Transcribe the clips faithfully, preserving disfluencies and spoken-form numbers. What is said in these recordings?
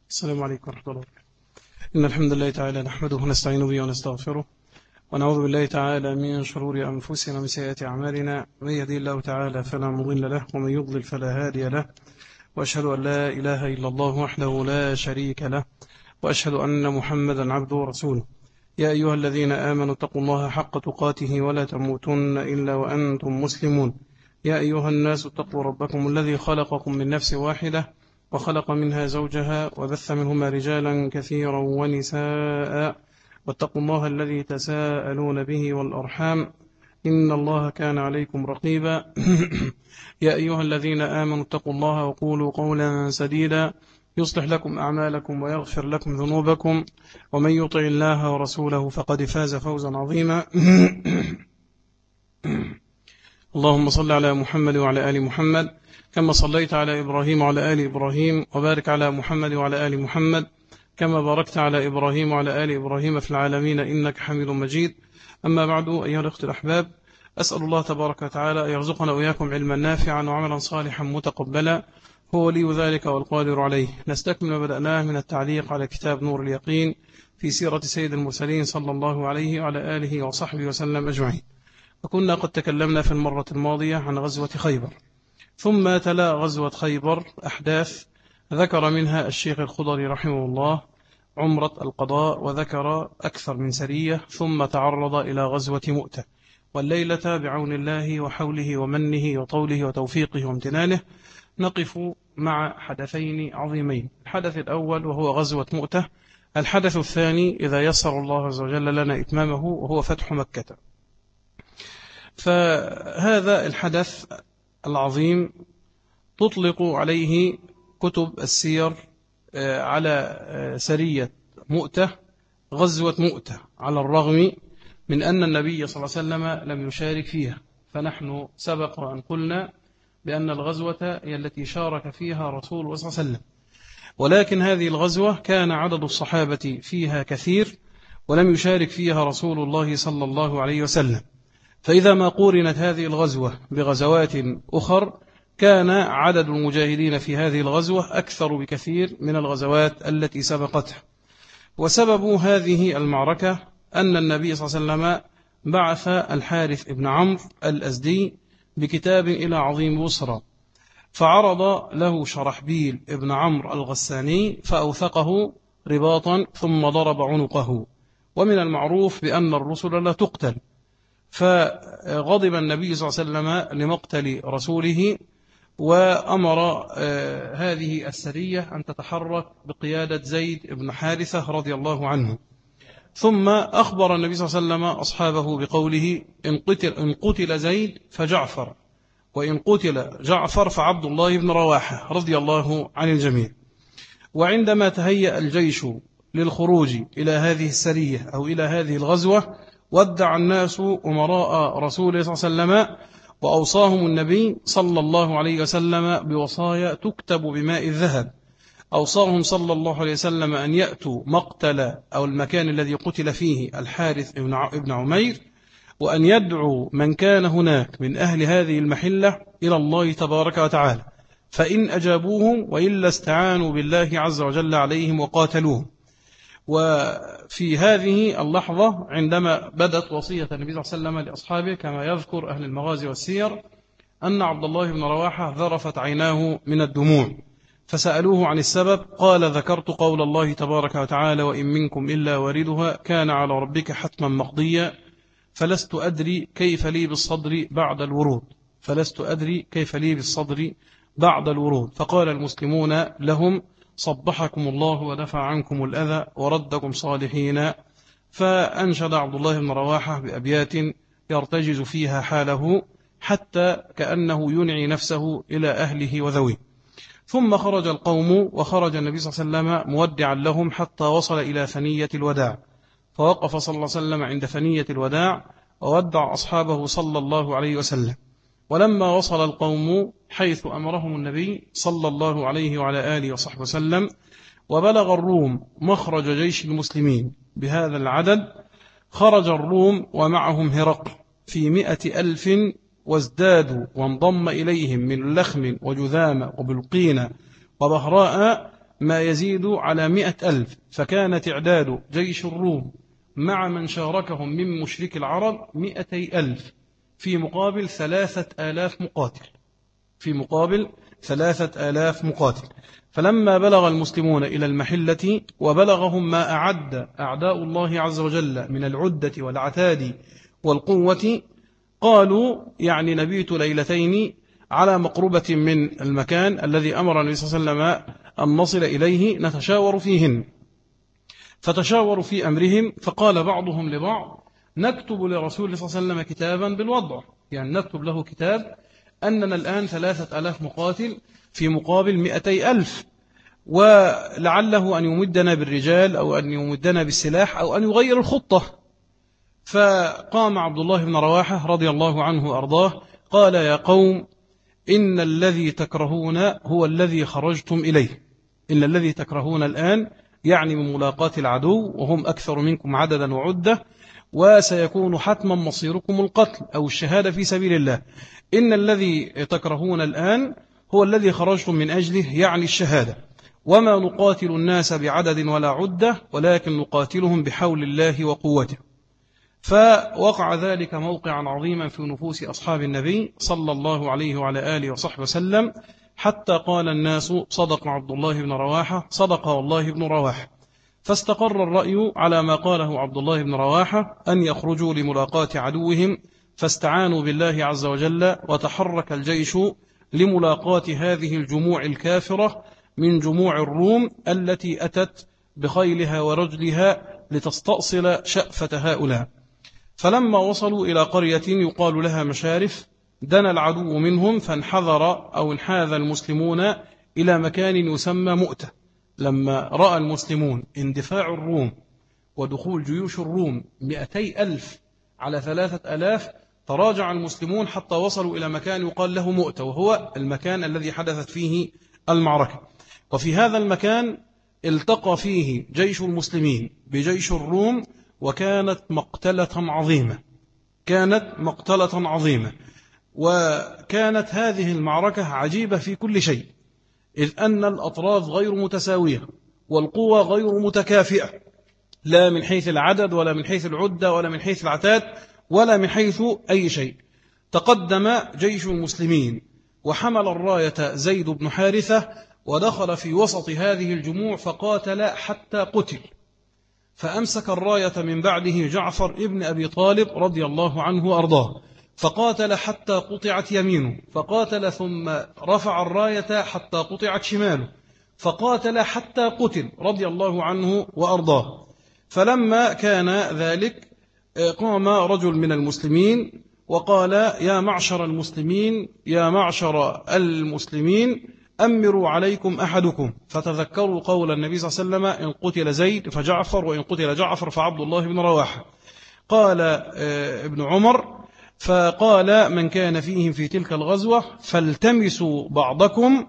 السلام عليكم ورحمة الله وبركاته. إن الحمد لله تعالى نحمده ونستعين به ونستغفره ونعوذ بالله تعالى من شرور أنفسنا ومن سيئات أعمالنا. من يهدي الله تعالى فلا مضل له ومن يضلل فلا هادي له، وأشهد أن لا إله إلا الله وحده لا شريك له، وأشهد أن محمدا عبده ورسوله. يا أيها الذين آمنوا اتقوا الله حق تقاته ولا تموتن إلا وأنتم مسلمون. يا أيها الناس اتقوا ربكم الذي خلقكم من نفس واحدة وخلق منها زوجها وبث منهما رجالا كثيرا ونساء، واتقوا الله الذي تساءلون به والأرحام إن الله كان عليكم رقيبا. يا أيها الذين آمنوا اتقوا الله وقولوا قولا سديدا يصلح لكم أعمالكم ويغفر لكم ذنوبكم، ومن يطع الله ورسوله فقد فاز فوزا عظيما. اللهم صل على محمد وعلى آل محمد كما صليت على إبراهيم وعلى آل إبراهيم، وبارك على محمد وعلى آل محمد كما باركت على إبراهيم وعلى آل إبراهيم في العالمين إنك حميد مجيد. أما بعد، أيها الأخوة الأحباب، أسأل الله تبارك وتعالى أن يرزقنا وإياكم علما نافعا وعملا صالحا متقبلا، هو ولي ذلك والقادر عليه. نستكمل ما بدأناه من التعليق على كتاب نور اليقين في سيرة سيد المرسلين صلى الله عليه وعلى آله وصحبه وسلم أجمعين. وكنا قد تكلمنا في المرة الماضية عن غزوة خيبر، ثم تلا غزوة خيبر أحداث ذكر منها الشيخ الخضري رحمه الله عمرة القضاء، وذكر أكثر من سرية، ثم تعرض إلى غزوة مؤتة. والليلة بعون الله وحوله ومنه وطوله وتوفيقه وامتنانه نقف مع حدثين عظيمين. الحدث الأول وهو غزوة مؤتة، الحدث الثاني إذا يسر الله عز وجل لنا إتمامه وهو فتح مكة. فهذا الحدث العظيم تطلق عليه كتب السير على سرية مؤتة غزوة مؤتة، على الرغم من أن النبي صلى الله عليه وسلم لم يشارك فيها. فنحن سبق وأن قلنا بأن الغزوة هي التي شارك فيها رسول الله صلى الله عليه وسلم، ولكن هذه الغزوة كان عدد الصحابة فيها كثير ولم يشارك فيها رسول الله صلى الله عليه وسلم. فإذا ما قورنت هذه الغزوة بغزوات أخر كان عدد المجاهدين في هذه الغزوة أكثر بكثير من الغزوات التي سبقتها. وسبب هذه المعركة أن النبي صلى الله عليه وسلم بعث الحارث بن عمرو الأزدي بكتاب إلى عظيم بصرى، فعرض له شرحبيل بن عمرو الغساني فأوثقه رباطا ثم ضرب عنقه. ومن المعروف بأن الرسل لا تقتل، فغضب النبي صلى الله عليه وسلم لمقتل رسوله، وأمر هذه السرية أن تتحرك بقيادة زيد بن حارثة رضي الله عنه. ثم أخبر النبي صلى الله عليه وسلم أصحابه بقوله: إن قتل, إن قتل زيد فجعفر، وإن قتل جعفر فعبد الله بن رواحة رضي الله عن الجميع. وعندما تهيأ الجيش للخروج إلى هذه السرية أو إلى هذه الغزوة، ودع الناس أمراء رسول الله صلى الله عليه وسلم، وأوصاهم النبي صلى الله عليه وسلم بوصايا تكتب بماء الذهب. أوصاهم صلى الله عليه وسلم أن يأتوا مقتل أو المكان الذي قتل فيه الحارث ابن عمير، وأن يدعوا من كان هناك من أهل هذه المحلة إلى الله تبارك وتعالى، فإن أجابوهم وإلا استعانوا بالله عز وجل عليهم وقاتلوهم. وفي هذه اللحظة عندما بدت وصية النبي صلى الله عليه وسلم لأصحابه، كما يذكر أهل المغازي والسير، أن عبد الله بن رواحة ذرفت عيناه من الدموع، فسألوه عن السبب، قال: ذكرت قول الله تبارك وتعالى: وإن منكم إلا واردها كان على ربك حتما مقضيا، فلست أدري كيف لي بالصدر بعد الورود فلست أدري كيف لي بالصدر بعد الورود فقال المسلمون لهم: صبحكم الله ودفع عنكم الأذى وردكم صالحين. فأنشد عبد الله بن رواحة بأبيات يرتجز فيها حاله حتى كأنه ينعي نفسه إلى أهله وذويه. ثم خرج القوم، وخرج النبي صلى الله عليه وسلم مودعا لهم حتى وصل إلى ثنية الوداع، فوقف صلى الله عليه وسلم عند ثنية الوداع وودع أصحابه صلى الله عليه وسلم. ولما وصل القوم حيث أمرهم النبي صلى الله عليه وعلى آله وصحبه وسلم، وبلغ الروم مخرج جيش المسلمين بهذا العدد، خرج الروم ومعهم هرقل في مئة ألف، وازدادوا وانضم إليهم من لخم وجذام وبلقين وبهراء ما يزيد على مئة ألف، فكان تعداد جيش الروم مع من شاركهم من مشرك العرب مئتي ألف في مقابل ثلاثة آلاف مقاتل في مقابل ثلاثة آلاف مقاتل. فلما بلغ المسلمون إلى المحلة وبلغهم ما أعد أعداء الله عز وجل من العدة والعتاد والقوة، قالوا يعني نبيت ليلتين على مقربة من المكان الذي أمر النبي صلى الله عليه وسلم أن نصل إليه نتشاور فيهن. فتشاوروا في أمرهم، فقال بعضهم لبعض نكتب لرسول الله صلى الله عليه وسلم كتابا بالوضع، يعني نكتب له كتاب أننا الآن ثلاثة ألاف مقاتل في مقابل مئتي ألف، ولعله أن يمدنا بالرجال أو أن يمدنا بالسلاح أو أن يغير الخطة. فقام عبد الله بن رواحة رضي الله عنه وأرضاه قال يا قوم إن الذي تكرهون هو الذي خرجتم إليه، إن الذي تكرهون الآن يعني من ملاقاة العدو وهم أكثر منكم عددا وعدة، وسيكون حتما مصيركم القتل أو الشهادة في سبيل الله. إن الذي تكرهون الآن هو الذي خرجتم من أجله يعني الشهادة، وما نقاتل الناس بعدد ولا عدة ولكن نقاتلهم بحول الله وقوته. فوقع ذلك موقعا عظيما في نفوس أصحاب النبي صلى الله عليه وعلى آله وصحبه وسلم، حتى قال الناس صدق عبد الله بن رواحة، صدق والله بن رواحة. فاستقر الرأي على ما قاله عبد الله بن رواحة أن يخرجوا لملاقاة عدوهم، فاستعانوا بالله عز وجل، وتحرك الجيش لملاقاة هذه الجموع الكافرة من جموع الروم التي أتت بخيلها ورجلها لتستأصل شأفة هؤلاء. فلما وصلوا إلى قرية يقال لها مشارف، دنا العدو منهم فانحذر أو انحاذ المسلمون إلى مكان يسمى مؤتة. لما رأى المسلمون اندفاع الروم ودخول جيوش الروم مئتي ألف على ثلاثة ألاف، تراجع المسلمون حتى وصلوا إلى مكان يقال له مؤتة، وهو المكان الذي حدثت فيه المعركة. وفي هذا المكان التقى فيه جيش المسلمين بجيش الروم، وكانت مقتلة عظيمة كانت مقتلة عظيمة وكانت هذه المعركة عجيبة في كل شيء، إذ أن الأطراف غير متساوية والقوة غير متكافئة، لا من حيث العدد ولا من حيث العدة ولا من حيث العتاد ولا من حيث أي شيء. تقدم جيش المسلمين وحمل الراية زيد بن حارثة، ودخل في وسط هذه الجموع فقاتل حتى قتل. فأمسك الراية من بعده جعفر ابن أبي طالب رضي الله عنه وأرضاه، فقاتل حتى قطعت يمينه، فقاتل ثم رفع الراية حتى قطعت شماله، فقاتل حتى قتل رضي الله عنه وأرضاه. فلما كان ذلك قام رجل من المسلمين وقال يا معشر المسلمين يا معشر المسلمين أمروا عليكم أحدكم. فتذكروا قول النبي صلى الله عليه وسلم إن قتل زيد فجعفر وإن قتل جعفر فعبد الله بن رواحة. قال ابن عمر فقال من كان فيهم في تلك الغزوة فالتمسوا بعضكم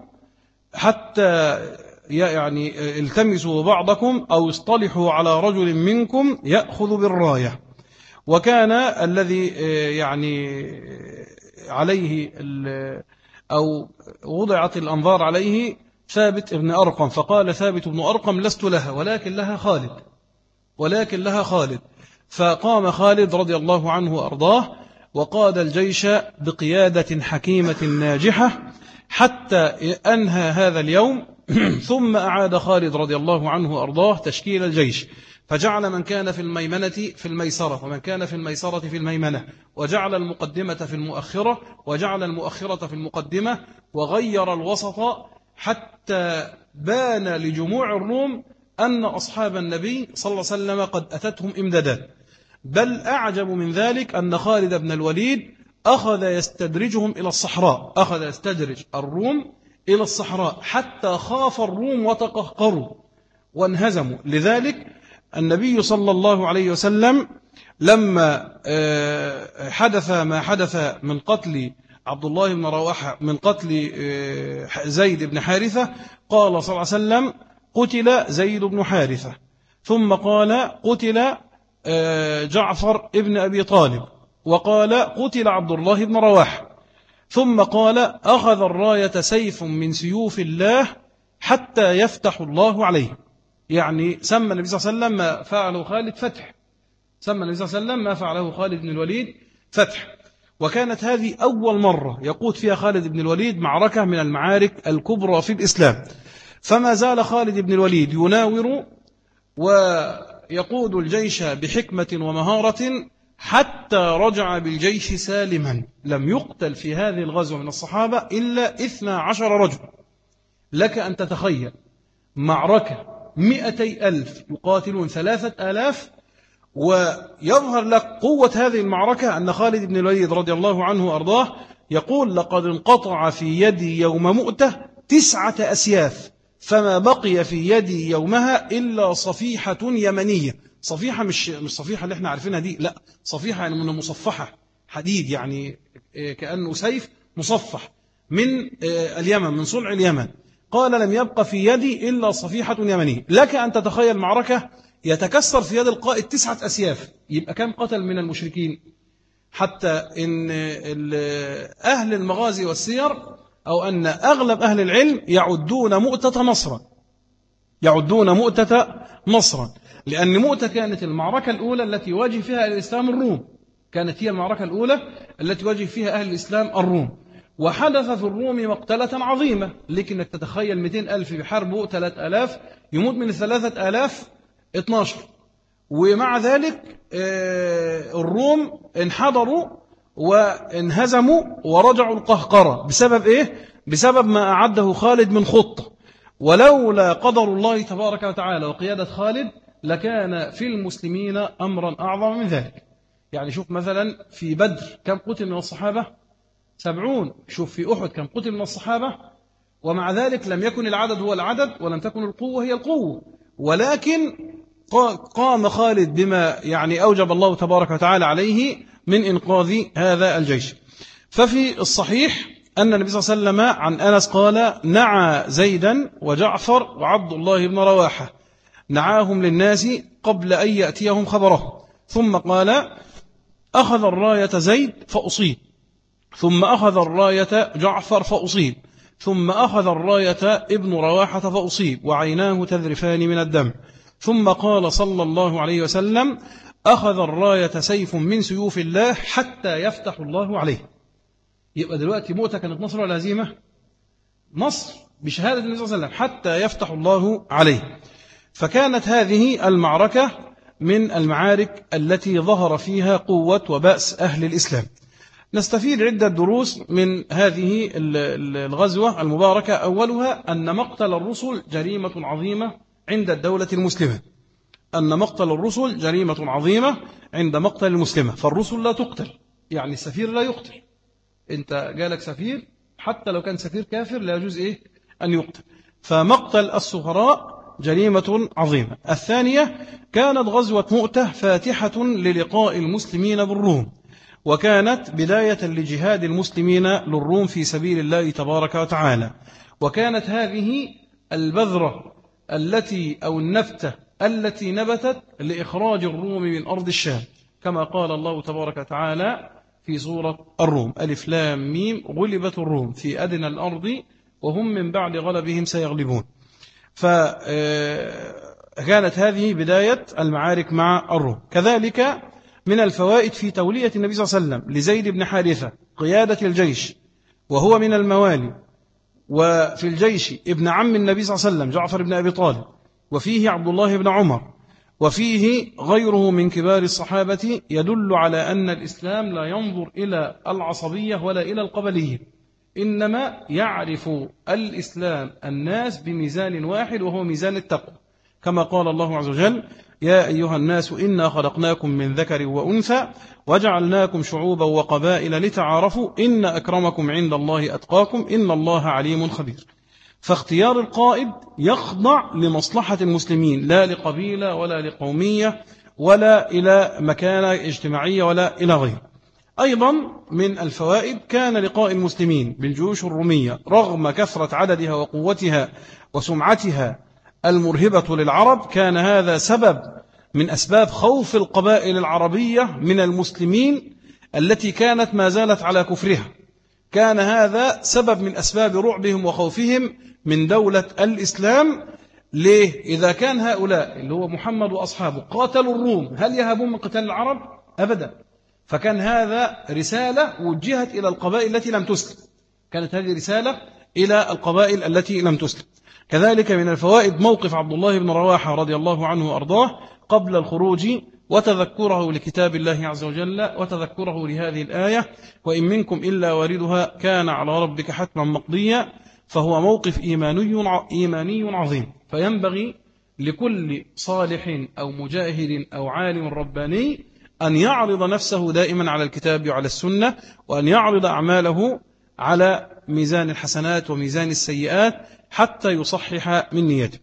حتى يعني التمسوا بعضكم أو اصطلحوا على رجل منكم يأخذ بالراية. وكان الذي يعني عليه أو وضعت الأنظار عليه ثابت ابن أرقم، فقال ثابت ابن أرقم لست لها ولكن لها خالد ولكن لها خالد فقام خالد رضي الله عنه وأرضاه وقاد الجيش بقيادة حكيمة ناجحة حتى أنهى هذا اليوم. ثم أعاد خالد رضي الله عنه وأرضاه تشكيل الجيش، فجعل من كان في الميمنة في الميسرة ومن كان في الميسرة في الميمنة، وجعل المقدمة في المؤخرة وجعل المؤخرة في المقدمة، وغير الوسط حتى بان لجموع الروم أن أصحاب النبي صلى الله عليه وسلم قد أتتهم إمدادات. بل أعجب من ذلك أن خالد بن الوليد أخذ يستدرجهم إلى الصحراء، أخذ يستدرج الروم إلى الصحراء حتى خاف الروم وتقهقروا وانهزموا. لذلك النبي صلى الله عليه وسلم لما حدث ما حدث من قتل عبد الله بن رواحة من قتل زيد بن حارثة قال صلى الله عليه وسلم قتل زيد بن حارثة، ثم قال قتل جعفر ابن أبي طالب، وقال قتل عبد الله بن رواحة، ثم قال أخذ الراية سيف من سيوف الله حتى يفتح الله عليه. يعني سمى النبي صلى الله عليه وسلم ما فعله خالد فتح، سمى النبي صلى الله عليه وسلم ما فعله خالد بن الوليد فتح. وكانت هذه أول مرة يقود فيها خالد بن الوليد معركة من المعارك الكبرى في الإسلام. فما زال خالد بن الوليد يناور ويقود الجيش بحكمة ومهارة حتى رجع بالجيش سالما. لم يقتل في هذه الغزوة من الصحابة إلا اثنا عشر رجل. لك أن تتخيل معركة مئتي ألف يقاتلون ثلاثة آلاف، ويظهر لك قوة هذه المعركة أن خالد بن الوليد رضي الله عنه وأرضاه يقول: لقد انقطع في يدي يوم مؤتة تسعة أسياف، فما بقي في يدي يومها إلا صفيحة يمنية. صفيحة مش مش صفيحة اللي احنا عارفينها دي، لا، صفيحة يعني من مصفحة حديد، يعني كأنه سيف مصفح من اليمن، من صنع اليمن. قال: لم يبقى في يدي إلا صفيحة يمنية. لك أن تتخيل معركة يتكسر في يد القائد تسعة أسياف، يبقى كم قتل من المشركين؟ حتى إن أهل المغازي والسير أو أن أغلب أهل العلم يعدون مؤتة نصرا، يعدون مؤتة نصرا، لأن مؤتة كانت المعركة الأولى التي واجه فيها أهل الإسلام الروم، كانت هي المعركة الأولى التي واجه فيها أهل الإسلام الروم. وحدث في الروم مقتلة عظيمة، لكنك تتخيل مئتين ألف بحربه ثلاثة آلاف، يموت من الثلاثة آلاف اثناشر. ومع ذلك الروم انحدروا وانهزموا ورجعوا القهقرة. بسبب إيه؟ بسبب ما أعده خالد من خطة. ولولا قدر الله تبارك وتعالى وقيادة خالد لكان في المسلمين أمرا أعظم من ذلك. يعني شوف مثلا في بدر كم قتل من الصحابة؟ سبعون. شوف في أحد كم قتل من الصحابة؟ ومع ذلك لم يكن العدد هو العدد ولم تكن القوة هي القوة، ولكن قام خالد بما يعني أوجب الله تبارك وتعالى عليه من إنقاذ هذا الجيش. ففي الصحيح أن النبي صلى الله عليه وسلم عن أنس قال: نعى زيدا وجعفر وعبد الله بن رواحة، نعاهم للناس قبل أن يأتيهم خبره، ثم قال: أخذ الراية زيد فأصيب، ثم أخذ الراية جعفر فأصيب، ثم أخذ الراية ابن رواحة فأصيب وعيناه تذرفان من الدم، ثم قال صلى الله عليه وسلم: أخذ الراية سيف من سيوف الله حتى يفتح الله عليه. يبقى دلوقتي مؤتة كانت نصر ولا هزيمة؟ نصر بشهادة النبي صلى الله عليه وسلم حتى يفتح الله عليه. فكانت هذه المعركة من المعارك التي ظهر فيها قوة وبأس أهل الإسلام. نستفيد عدة دروس من هذه الغزوة المباركة. أولها أن مقتل الرسل جريمة عظيمة عند الدولة المسلمة، أن مقتل الرسل جريمة عظيمة عند مقتل المسلمة. فالرسل لا تقتل، يعني السفير لا يقتل. أنت جالك سفير حتى لو كان سفير كافر لا يجوز إيه أن يقتل. فمقتل السفراء جريمة عظيمة. الثانية كانت غزوة مؤتة فاتحة للقاء المسلمين بالروم، وكانت بداية لجهاد المسلمين للروم في سبيل الله تبارك وتعالى. وكانت هذه البذرة التي أو النبتة التي نبتت لإخراج الروم من أرض الشام، كما قال الله تبارك وتعالى في سورة الروم: ألف لام ميم غلبت الروم في أدنى الأرض وهم من بعد غلبهم سيغلبون. فكانت هذه بداية المعارك مع الروم. كذلك من الفوائد في تولية النبي صلى الله عليه وسلم لزيد بن حارثة قيادة الجيش وهو من الموالي، وفي الجيش ابن عم النبي صلى الله عليه وسلم جعفر بن أبي طالب، وفيه عبد الله بن عمر، وفيه غيره من كبار الصحابة، يدل على أن الإسلام لا ينظر إلى العصبية ولا إلى القبلية، إنما يعرف الإسلام الناس بميزان واحد وهو ميزان التقوى، كما قال الله عز وجل: يا أيها الناس إنا خلقناكم من ذكر وأنثى وجعلناكم شعوبا وقبائل لتعارفوا إن أكرمكم عند الله أتقاكم إن الله عليم خبير. فاختيار القائد يخضع لمصلحة المسلمين، لا لقبيلة ولا لقومية ولا إلى مكانة اجتماعية ولا إلى غيره. أيضا من الفوائد كان لقاء المسلمين بالجيوش الرومية رغم كثرة عددها وقوتها وسمعتها المرهبة للعرب، كان هذا سبب من أسباب خوف القبائل العربية من المسلمين التي كانت ما زالت على كفرها. كان هذا سبب من أسباب رعبهم وخوفهم من دولة الإسلام. ليه؟ إذا كان هؤلاء اللي هو محمد وأصحابه قاتلوا الروم، هل يهابون من قتال العرب؟ أبدا. فكان هذا رسالة وجهت إلى القبائل التي لم تسلم، كانت هذه رسالة إلى القبائل التي لم تسلم. كذلك من الفوائد موقف عبد الله بن رواحة رضي الله عنه وأرضاه قبل الخروج، وتذكره لكتاب الله عز وجل، وتذكره لهذه الآية: وإن منكم إلا واردها كان على ربك حتما مقضيا. فهو موقف إيماني إيماني عظيم، فينبغي لكل صالح أو مجاهد أو عالم رباني أن يعرض نفسه دائما على الكتاب وعلى السنة، وأن يعرض أعماله على ميزان الحسنات وميزان السيئات حتى يصحح من نيته.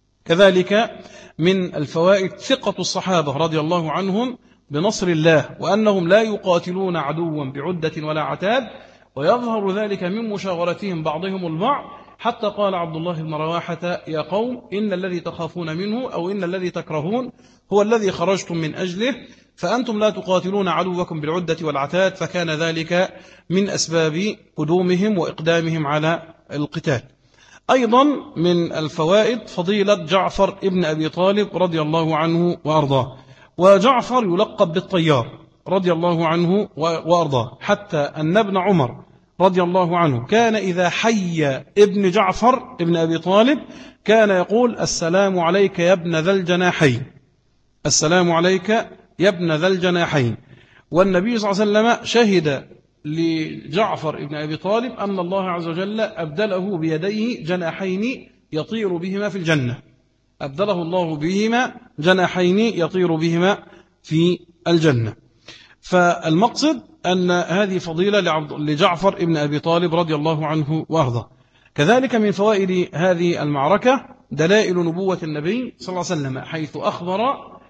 كذلك من الفوائد ثقة الصحابة رضي الله عنهم بنصر الله، وأنهم لا يقاتلون عدوا بعدة ولا عتاد، ويظهر ذلك من مشاورتهم بعضهم البعض، حتى قال عبد الله بن رواحة: يا قوم إن الذي تخافون منه أو إن الذي تكرهون هو الذي خرجتم من أجله، فأنتم لا تقاتلون عدوكم بالعدة والعتاد. فكان ذلك من أسباب قدومهم وإقدامهم على القتال. أيضا من الفوائد فضيلة جعفر ابن أبي طالب رضي الله عنه وأرضاه. وجعفر يلقب بالطيار رضي الله عنه وأرضاه، حتى أن ابن عمر رضي الله عنه كان إذا حي ابن جعفر ابن أبي طالب كان يقول: السلام عليك يا ابن ذا الجناحين، السلام عليك يا ابن ذا الجناحين. والنبي صلى الله عليه وسلم شهد لجعفر ابن أبي طالب أن الله عز وجل أبدله بيديه جناحين يطير بهما في الجنة، أبدله الله بهما جناحين يطير بهما في الجنة. فالمقصد أن هذه فضيلة لجعفر ابن أبي طالب رضي الله عنه وأرضاه. كذلك من فوائد هذه المعركة دلائل نبوة النبي صلى الله عليه وسلم، حيث أخبر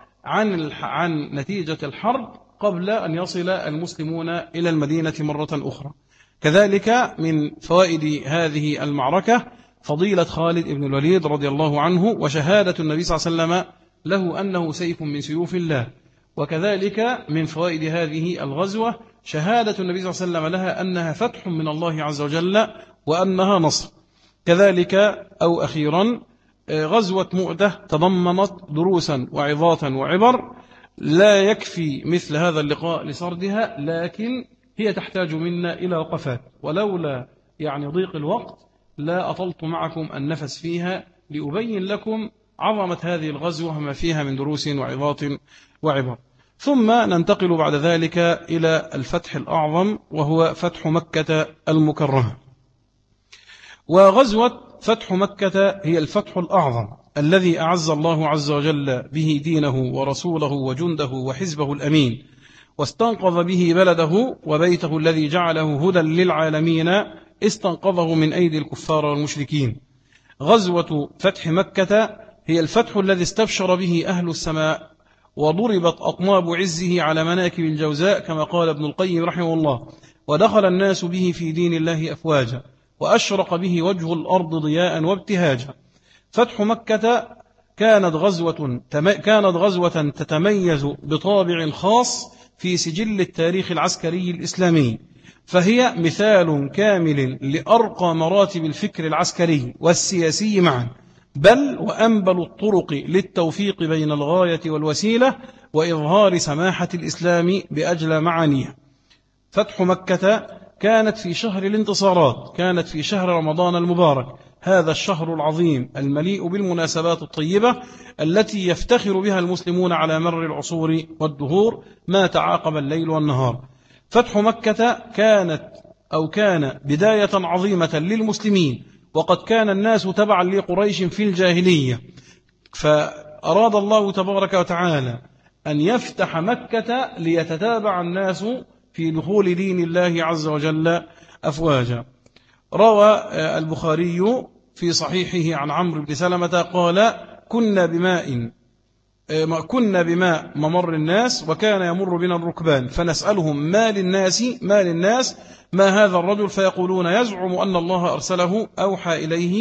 عن عن نتيجة الحرب قبل أن يصل المسلمون إلى المدينة مرة أخرى. كذلك من فوائد هذه المعركة فضيلة خالد بن الوليد رضي الله عنه، وشهادة النبي صلى الله عليه وسلم له أنه سيف من سيوف الله. وكذلك من فوائد هذه الغزوة شهادة النبي صلى الله عليه وسلم لها أنها فتح من الله عز وجل وأنها نصر. كذلك أو أخيرا غزوة مؤتة تضمنت دروسا وعظاتا وعبر لا يكفي مثل هذا اللقاء لسردها، لكن هي تحتاج منا إلى وقفات، ولولا يعني ضيق الوقت لا أطلت معكم النفس فيها لأبين لكم عظمة هذه الغزوة وما فيها من دروس وعظات وعبر. ثم ننتقل بعد ذلك إلى الفتح الأعظم، وهو فتح مكة المكرمة. وغزوة فتح مكة هي الفتح الأعظم الذي أعز الله عز وجل به دينه ورسوله وجنده وحزبه الأمين، واستنقذ به بلده وبيته الذي جعله هدى للعالمين، استنقذه من أيدي الكفار والمشركين. غزوة فتح مكة هي الفتح الذي استبشر به أهل السماء، وضربت أطناب عزه على مناكب الجوزاء كما قال ابن القيم رحمه الله: ودخل الناس به في دين الله أفواجا، وأشرق به وجه الأرض ضياء وابتهاجا. فتح مكة كانت غزوة كانت غزوة تتميز بطابع خاص في سجل التاريخ العسكري الإسلامي، فهي مثال كامل لأرقى مراتب الفكر العسكري والسياسي معا، بل وأنبل الطرق للتوفيق بين الغاية والوسيلة وإظهار سماحة الإسلام بأجل معانيه. فتح مكة كانت في شهر الانتصارات، كانت في شهر رمضان المبارك، هذا الشهر العظيم المليء بالمناسبات الطيبة التي يفتخر بها المسلمون على مر العصور والدهور ما تعاقب الليل والنهار. فتح مكة كانت أو كان بداية عظيمة للمسلمين، وقد كان الناس تبعا لقريش في الجاهلية، فأراد الله تبارك وتعالى أن يفتح مكة ليتتابع الناس في دخول دين الله عز وجل أفواجا. روى البخاري في صحيحه عن عمرو بن سلمة قال: كنا بماء كنا بماء ممر الناس، وكان يمر بنا الركبان، فنسألهم ما للناس ما للناس ما هذا الرجل، فيقولون: يزعم أن الله أرسله، أوحى إليه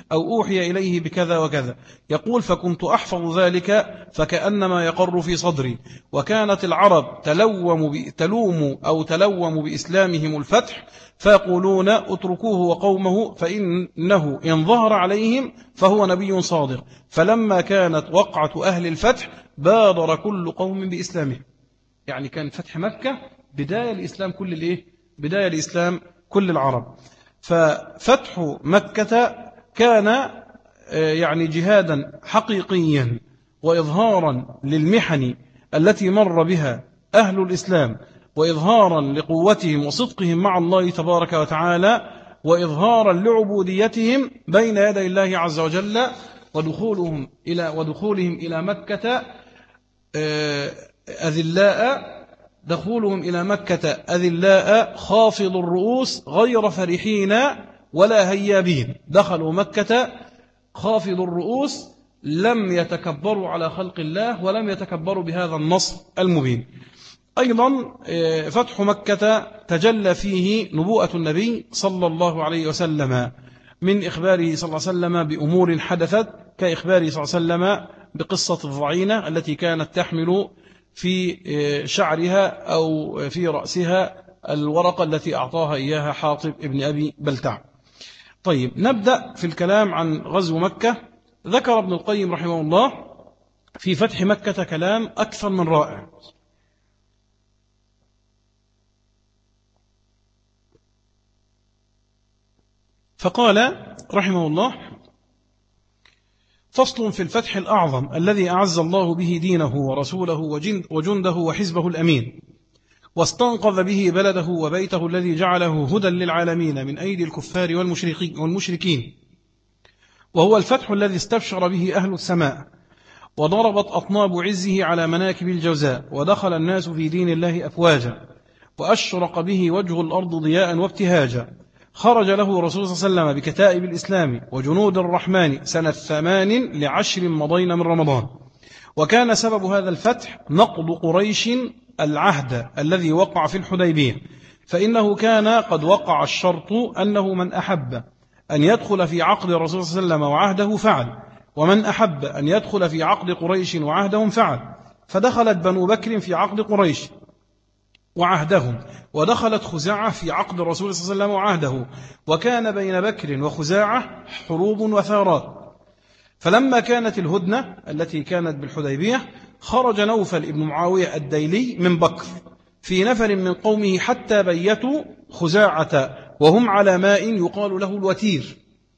أو أوحي إليه بكذا وكذا. يقول فكنت أحفظ ذلك فكأنما يقر في صدري. وكانت العرب تلوم تلوم أو تلوم بإسلامهم الفتح فيقولون اتركوه وقومه فإنه إن ظهر عليهم فهو نبي صادق. فلما كانت وقعة أهل الفتح بادر كل قوم بإسلامهم. يعني كان فتح مكة بداية الإسلام كل الإيه؟ بداية الإسلام كل العرب. ففتح مكة كان يعني جهادا حقيقيا وإظهارا للمحن التي مر بها أهل الإسلام، وإظهارا لقوتهم وصدقهم مع الله تبارك وتعالى، وإظهارا لعبوديتهم بين يدي الله عز وجل، ودخولهم إلى ودخولهم إلى مكة أذلاء دخولهم إلى مكة أذلاء خافض الرؤوس غير فرحين ولا هيابين. دخلوا مكة خافض الرؤوس، لم يتكبروا على خلق الله ولم يتكبروا بهذا النصر المبين. أيضا فتح مكة تجلى فيه نبوءة النبي صلى الله عليه وسلم من إخباره صلى الله عليه وسلم بأمور حدثت، كإخباره صلى الله عليه وسلم بقصة الضعينة التي كانت تحمل في شعرها أو في رأسها الورقة التي أعطاها إياها حاطب ابن أبي بلتع. طيب نبدأ في الكلام عن غزو مكة. ذكر ابن القيم رحمه الله في فتح مكة كلام أكثر من رائع. فقال رحمه الله: فصل في الفتح الأعظم الذي أعز الله به دينه ورسوله وجنده وحزبه الأمين، واستنقذ به بلده وبيته الذي جعله هدى للعالمين من أيدي الكفار والمشركين، وهو الفتح الذي استبشر به أهل السماء، وضربت أطناب عزه على مناكب الجوزاء، ودخل الناس في دين الله أفواجا، وأشرق به وجه الأرض ضياء وابتهاجا. خرج له رسول صلى الله عليه وسلم بكتائب الإسلام وجنود الرحمن سنة ثمان لعشر مضين من رمضان. وكان سبب هذا الفتح نقض قريش العهد الذي وقع في الحديبية، فإنه كان قد وقع الشرط أنه من أحب أن يدخل في عقد الرسول صلى الله عليه وسلم وعهده فعل، ومن أحب أن يدخل في عقد قريش وعهدهم فعل. فدخلت بنو بكر في عقد قريش وعهدهم، ودخلت خزاعة في عقد الرسول صلى الله عليه وسلم وعهده، وكان بين بكر وخزاعة حروب وثارات. فلما كانت الهدنة التي كانت بالحديبية، خرج نوفل ابن معاوية الديلي من بكر في نفر من قومه حتى بيتوا خزاعة وهم على ماء يقال له الوتير،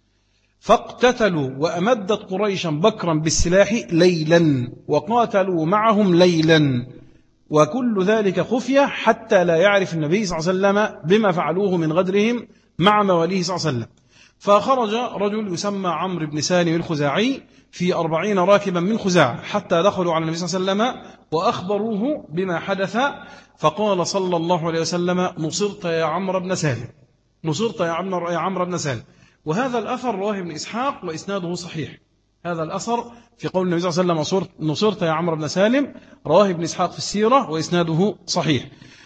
فاقتتلوا وأمدت قريشا بكرا بالسلاح ليلا، وقاتلوا معهم ليلا، وكل ذلك خفية حتى لا يعرف النبي صلى الله عليه وسلم بما فعلوه من غدرهم مع مواليه صلى الله عليه وسلم. فخرج رجل يسمى عمرو بن سالم الخزاعي في أربعين راكبا من خزاعة حتى دخلوا على النبي صلى الله عليه وسلم وأخبروه بما حدث، فقال صلى الله عليه وسلم: نصرت يا عمرو بن سالم، نصرت يا عمرو بن سالم. وهذا الأثر رواه ابن إسحاق وإسناده صحيح. هذا الأثر في قول النبي صلى الله عليه وسلم: نصرت يا عمرو بن سالم، رواه ابن إسحاق في السيرة وإسناده صحيح.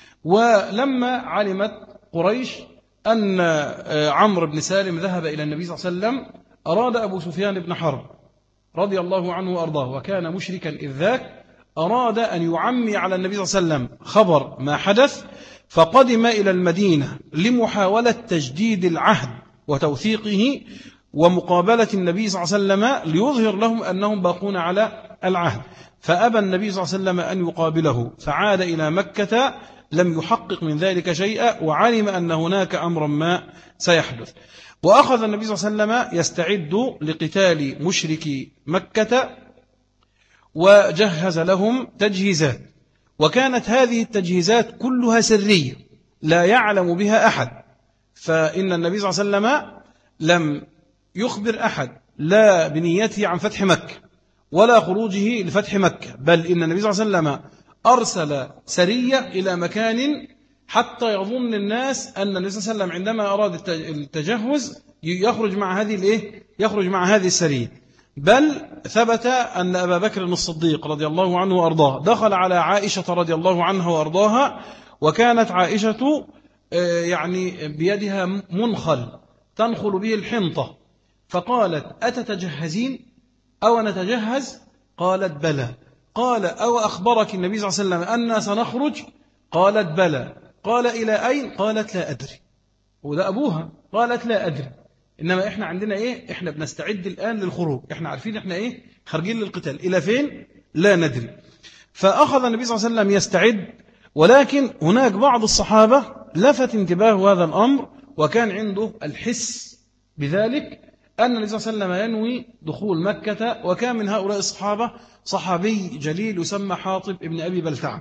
ولما علمت قريش أن عمرو بن سالم ذهب إلى النبي صلى الله عليه وسلم، أراد أبو سفيان بن حرب رضي الله عنه وأرضاه، وكان مشركا إذ ذاك، أراد أن يعمي على النبي صلى الله عليه وسلم خبر ما حدث، فقدم إلى المدينة لمحاولة تجديد العهد وتوثيقه ومقابلة النبي صلى الله عليه وسلم ليظهر لهم أنهم باقون على العهد. فأبى النبي صلى الله عليه وسلم أن يقابله، فعاد إلى مكة لم يحقق من ذلك شيئا، وعلم أن هناك أمرا ما سيحدث. وأخذ النبي صلى الله عليه وسلم يستعد لقتال مشركي مكة، وجهز لهم تجهيزات، وكانت هذه التجهيزات كلها سرية لا يعلم بها أحد. فإن النبي صلى الله عليه وسلم لم يخبر أحد لا بنيته عن فتح مكة ولا خروجه لفتح مكة، بل إن النبي صلى الله عليه وسلم أرسل سرية إلى مكان حتى يظن الناس أن النبي صلى الله عليه وسلم عندما أراد التجهز يخرج مع هذه الإيه؟ يخرج مع هذه السرية. بل ثبت أن أبا بكر الصديق رضي الله عنه وأرضاه دخل على عائشة رضي الله عنها وأرضاها، وكانت عائشة يعني بيدها منخل تنخل به الحنطة، فقالت أتتجهزين أو نتجهز؟ قالت بلى. قال أو أخبرك النبي صلى الله عليه وسلم أننا سنخرج؟ قالت بلى. قال إلى أين؟ قالت لا أدري. وده أبوها. قالت لا أدري، إنما إحنا عندنا إيه؟ إحنا بنستعد الآن للخروج، إحنا عارفين إحنا إيه؟ خارجين للقتال. إلى فين؟ لا ندري. فأخذ النبي صلى الله عليه وسلم يستعد، ولكن هناك بعض الصحابة لفت انتباه هذا الأمر، وكان عنده الحس بذلك أن النبي صلى الله عليه وسلم ينوي دخول مكة. وكان من هؤلاء الصحابة صحابي جليل يسمى حاطب ابن أبي بلتعة.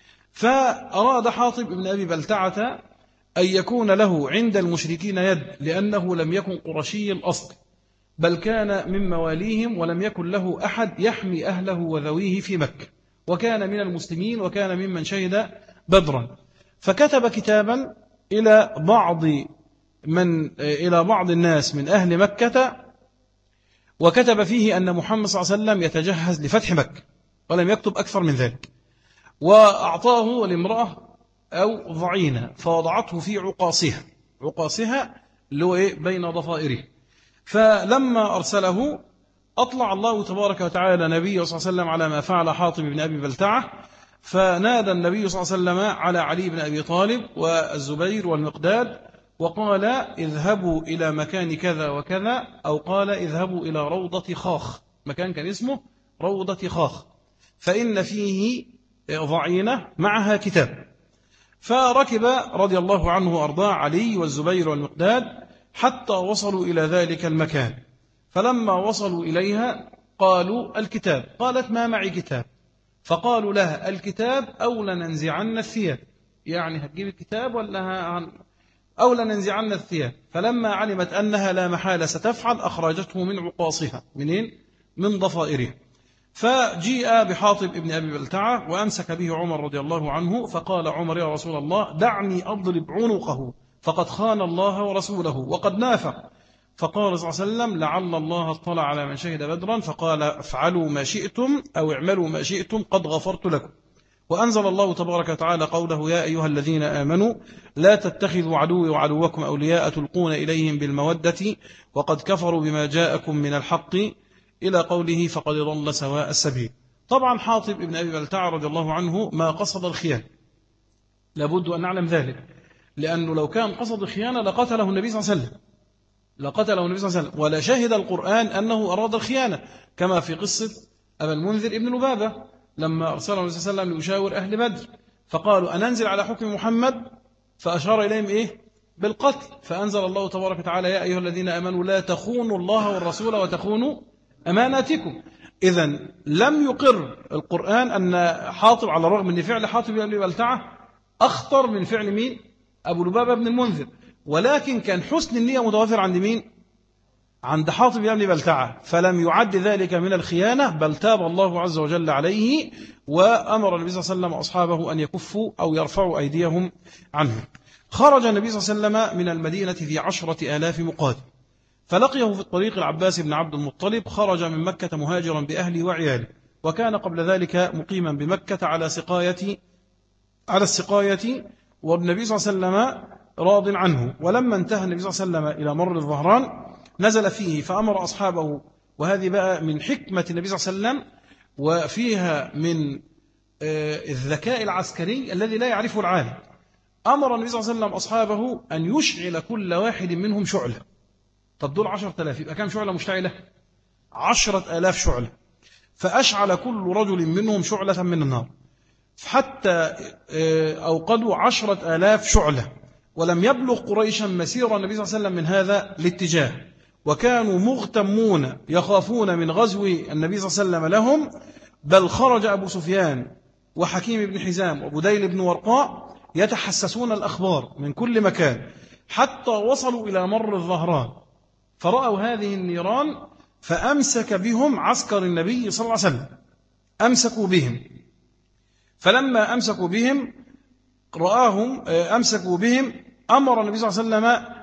فأراد حاطب ابن أبي بلتعة أن يكون له عند المشركين يد، لأنه لم يكن قرشي الأصل، بل كان من مواليهم، ولم يكن له أحد يحمي أهله وذويه في مكة، وكان من المسلمين، وكان ممن شهد بدرا. فكتب كتابا إلى بعض من إلى بعض الناس من أهل مكة، وكتب فيه أن محمد صلى الله عليه وسلم يتجهز لفتح مكة، ولم يكتب أكثر من ذلك. وأعطاه لامرأة أو ضعينة فوضعته في عقاصها، عقاصها اللي هو إيه؟ بين ضفائره. فلما أرسله أطلع الله تبارك وتعالى نبيه صلى الله عليه وسلم على ما فعل حاطب بن أبي بلتعة، فنادى النبي صلى الله عليه وسلم على علي بن أبي طالب والزبير والمقداد، وقال اذهبوا إلى مكان كذا وكذا، أو قال اذهبوا إلى روضة خاخ، مكان كان اسمه روضة خاخ، فإن فيه ضعينة معها كتاب. فركب رضي الله عنه وأرضاه علي والزبير والمقداد حتى وصلوا إلى ذلك المكان. فلما وصلوا إليها قالوا الكتاب. قالت ما معي كتاب. فقالوا لها الكتاب أو لننزعن الثياب، يعني هتجيب الكتاب ولا أو لننزعن الثياب. فلما علمت أنها لا محالة ستفعل أخرجته من عقاصها. منين؟ من ضفائره. فجيء بحاطب ابن أبي بلتعة وأمسك به عمر رضي الله عنه، فقال عمر يا رسول الله دعني أضرب عنقه فقد خان الله ورسوله وقد نافق. فقال صلى الله عليه وسلم لعل الله اطلع على من شهد بدرا فقال افعلوا ما شئتم أو اعملوا ما شئتم قد غفرت لكم. وأنزل الله تبارك وتعالى قوله يا أيها الذين آمنوا لا تتخذوا عدوي وعدوكم أولياء تلقون إليهم بالمودة وقد كفروا بما جاءكم من الحق إلى قوله فقد ضل سواء السبيل. طبعا حاطب ابن أبي بلتعة رضي الله عنه ما قصد الخيانة، لابد أن نعلم ذلك، لأنه لو كان قصد الخيانة لقتله النبي صلى الله عليه وسلم، لقتله النبي صلى الله عليه وسلم، ولا شهد القرآن أنه أراد الخيانة، كما في قصة أبا المنذر ابن لبابة لما أرسله النبي صلى الله عليه وسلم ليشاور أهل بدر، فقالوا أننزل على حكم محمد، فأشار إليهم إيه؟ بالقتل. فأنزل الله تبارك وتعالى يا أيها الذين آمنوا لا تخونوا الله والرسول وتخونوا أماناتكم. إذن لم يقر القرآن أن حاطب، على الرغم من فعل حاطب بن أبي بلتعة أخطر من فعل مين؟ أبو لبابة بن المنذر، ولكن كان حسن النية متوافر عند مين؟ عند حاطب بن أبي بلتعة، فلم يعد ذلك من الخيانة، بل تاب الله عز وجل عليه، وأمر النبي صلى الله عليه وسلم أصحابه أن يكفوا أو يرفعوا أيديهم عنه. خرج النبي صلى الله عليه وسلم من المدينة في عشرة آلاف مقاتل، فلقيه في الطريق العباس بن عبد المطلب، خرج من مكة مهاجرا بأهله وعياله، وكان قبل ذلك مقيما بمكة على سقاية على السقاية، والنبي صلى الله عليه وسلم راض عنه. ولما انتهى النبي صلى الله عليه وسلم إلى مر الظهران نزل فيه فأمر أصحابه، وهذه بقى من حكمة النبي صلى الله عليه وسلم، وفيها من الذكاء العسكري الذي لا يعرفه العالم. أمر النبي صلى الله عليه وسلم أصحابه أن يشعل كل واحد منهم شعلة. طب دول عشرة آلاف، يبقى كم شعلة مشتعلة؟ عشرة آلاف شعلة. فأشعل كل رجل منهم شعلة من النار، حتى أوقدوا عشرة آلاف شعلة، ولم يبلغ قريشا مسير النبي صلى الله عليه وسلم من هذا الاتجاه، وكانوا مغتمون يخافون من غزو النبي صلى الله عليه وسلم لهم. بل خرج أبو سفيان وحكيم بن حزام وبديل بن ورقاء يتحسسون الأخبار من كل مكان، حتى وصلوا إلى مر الظهران، فرأوا هذه النيران، فأمسك بهم عسكر النبي صلى الله عليه وسلم، أمسكوا بهم. فلما أمسكوا بهم رآهم أمسكوا بهم، أمر النبي صلى الله عليه وسلم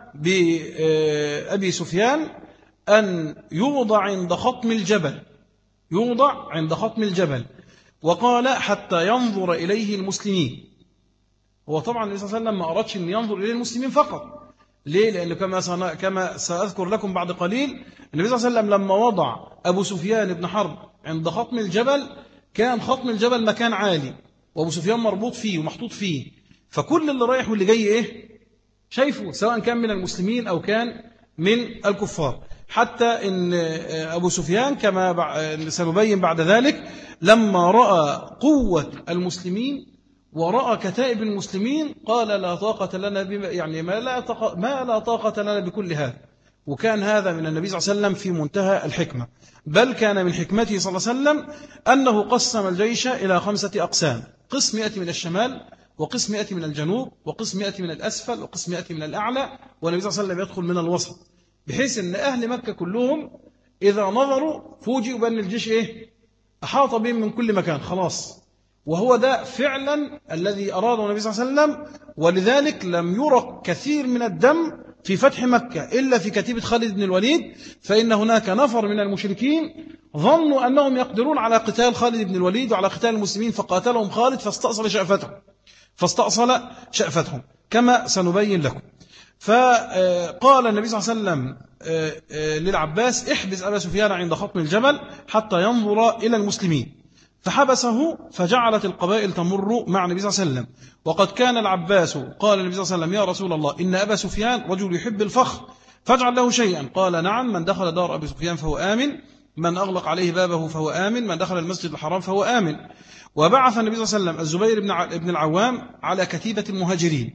بأبي سفيان أن يوضع عند خطم الجبل، يوضع عند خطم الجبل، وقال حتى ينظر إليه المسلمين. هو طبعا النبي صلى الله عليه وسلم ما أردش أن ينظر إليه المسلمين فقط، ليه؟ لأنه كما كما سأذكر لكم بعد قليل، النبي صلى الله عليه وسلم لما وضع أبو سفيان بن حرب عند خطم الجبل، كان خطم الجبل مكان عالي وأبو سفيان مربوط فيه ومحطوط فيه، فكل اللي رايح واللي جاي إيه شايفه، سواء كان من المسلمين أو كان من الكفار. حتى إن أبو سفيان كما سنبين بعد ذلك لما رأى قوة المسلمين ورأى كتائب المسلمين قال لا طاقة لنا بما يعني ما لا طاقة ما لا طاقة لنا بكل هذا. وكان هذا من النبي صلى الله عليه وسلم في منتهى الحكمة، بل كان من حكمته صلى الله عليه وسلم أنه قسم الجيش إلى خمسة أقسام، قسم يأتي من الشمال، وقسم يأتي من الجنوب، وقسم يأتي من الأسفل، وقسم يأتي من الأعلى، والنبي صلى الله عليه وسلم يدخل من الوسط، بحيث أن أهل مكة كلهم إذا نظروا فوجئوا بأن الجيش إيه أحاط بهم من كل مكان خلاص. وهو ده فعلا الذي أراده النبي صلى الله عليه وسلم، ولذلك لم يرى كثير من الدم في فتح مكة إلا في كتيبة خالد بن الوليد، فإن هناك نفر من المشركين ظنوا أنهم يقدرون على قتال خالد بن الوليد وعلى قتال المسلمين، فقاتلهم خالد فاستأصل شأفتهم فاستأصل شأفتهم كما سنبين لكم. فقال النبي صلى الله عليه وسلم للعباس احبس أبا سفيان عند خطم الجبل حتى ينظر إلى المسلمين، فحبسه، فجعلت القبائل تمر مع النبي صلى الله عليه وسلم. وقد كان العباس قال النبي صلى الله عليه وسلم يا رسول الله إن أبا سفيان رجل يحب الفخر فاجعل له شيئا. قال نعم، من دخل دار أبي سفيان فهو آمن، من أغلق عليه بابه فهو آمن، من دخل المسجد الحرام فهو آمن. وبعث النبي صلى الله عليه وسلم الزبير بن العوام على كتيبة المهاجرين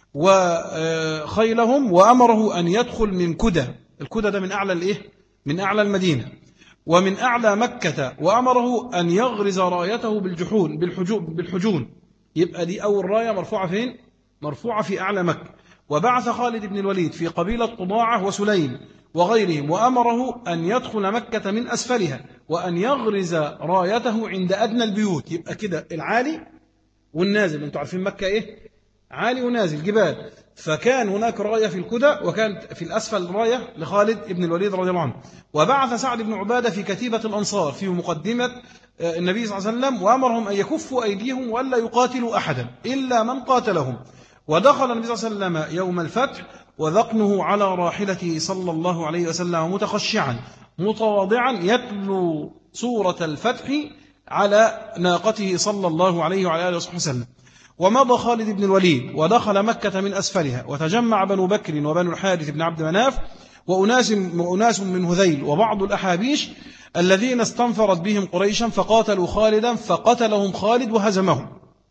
وخيلهم، وأمره أن يدخل من كدى، الكدى ده من أعلى الإيه؟ من أعلى المدينة ومن أعلى مكة، وأمره أن يغرز رايته بالجحون بالحجون, بالحجون. يبقى دي أول راية مرفوعة فين؟ مرفوعة في أعلى مكة. وبعث خالد بن الوليد في قبيلة طضاعة وسليم وغيرهم، وأمره أن يدخل مكة من أسفلها وأن يغرز رايته عند أدنى البيوت. يبقى كده العالي والنازل، أنتوا عارفين مكة إيه؟ عالي ونازل جبال، فكان هناك راية في الكدى وكان في الأسفل راية لخالد بن الوليد رضي الله عنه. وبعث سعد بن عبادة في كتيبة الأنصار في مقدمة النبي صلى الله عليه وسلم، وأمرهم أن يكفوا أيديهم ولا يقاتلوا أحدا إلا من قاتلهم. ودخل النبي صلى الله عليه وسلم يوم الفتح وذقنه على راحلته صلى الله عليه وسلم متخشعا متواضعا يتلو سورة الفتح على ناقته صلى الله عليه وعلى آله وسلم. ومضى خالد بن الوليد ودخل مكة من أسفلها، وتجمع بنو بكر وبنو الحارث بن عبد مناف وأناس, وأناس من هذيل وبعض الأحابيش الذين استنفرت بهم قريشا، فقاتلوا خالدا فقتلهم خالد وهزمهم.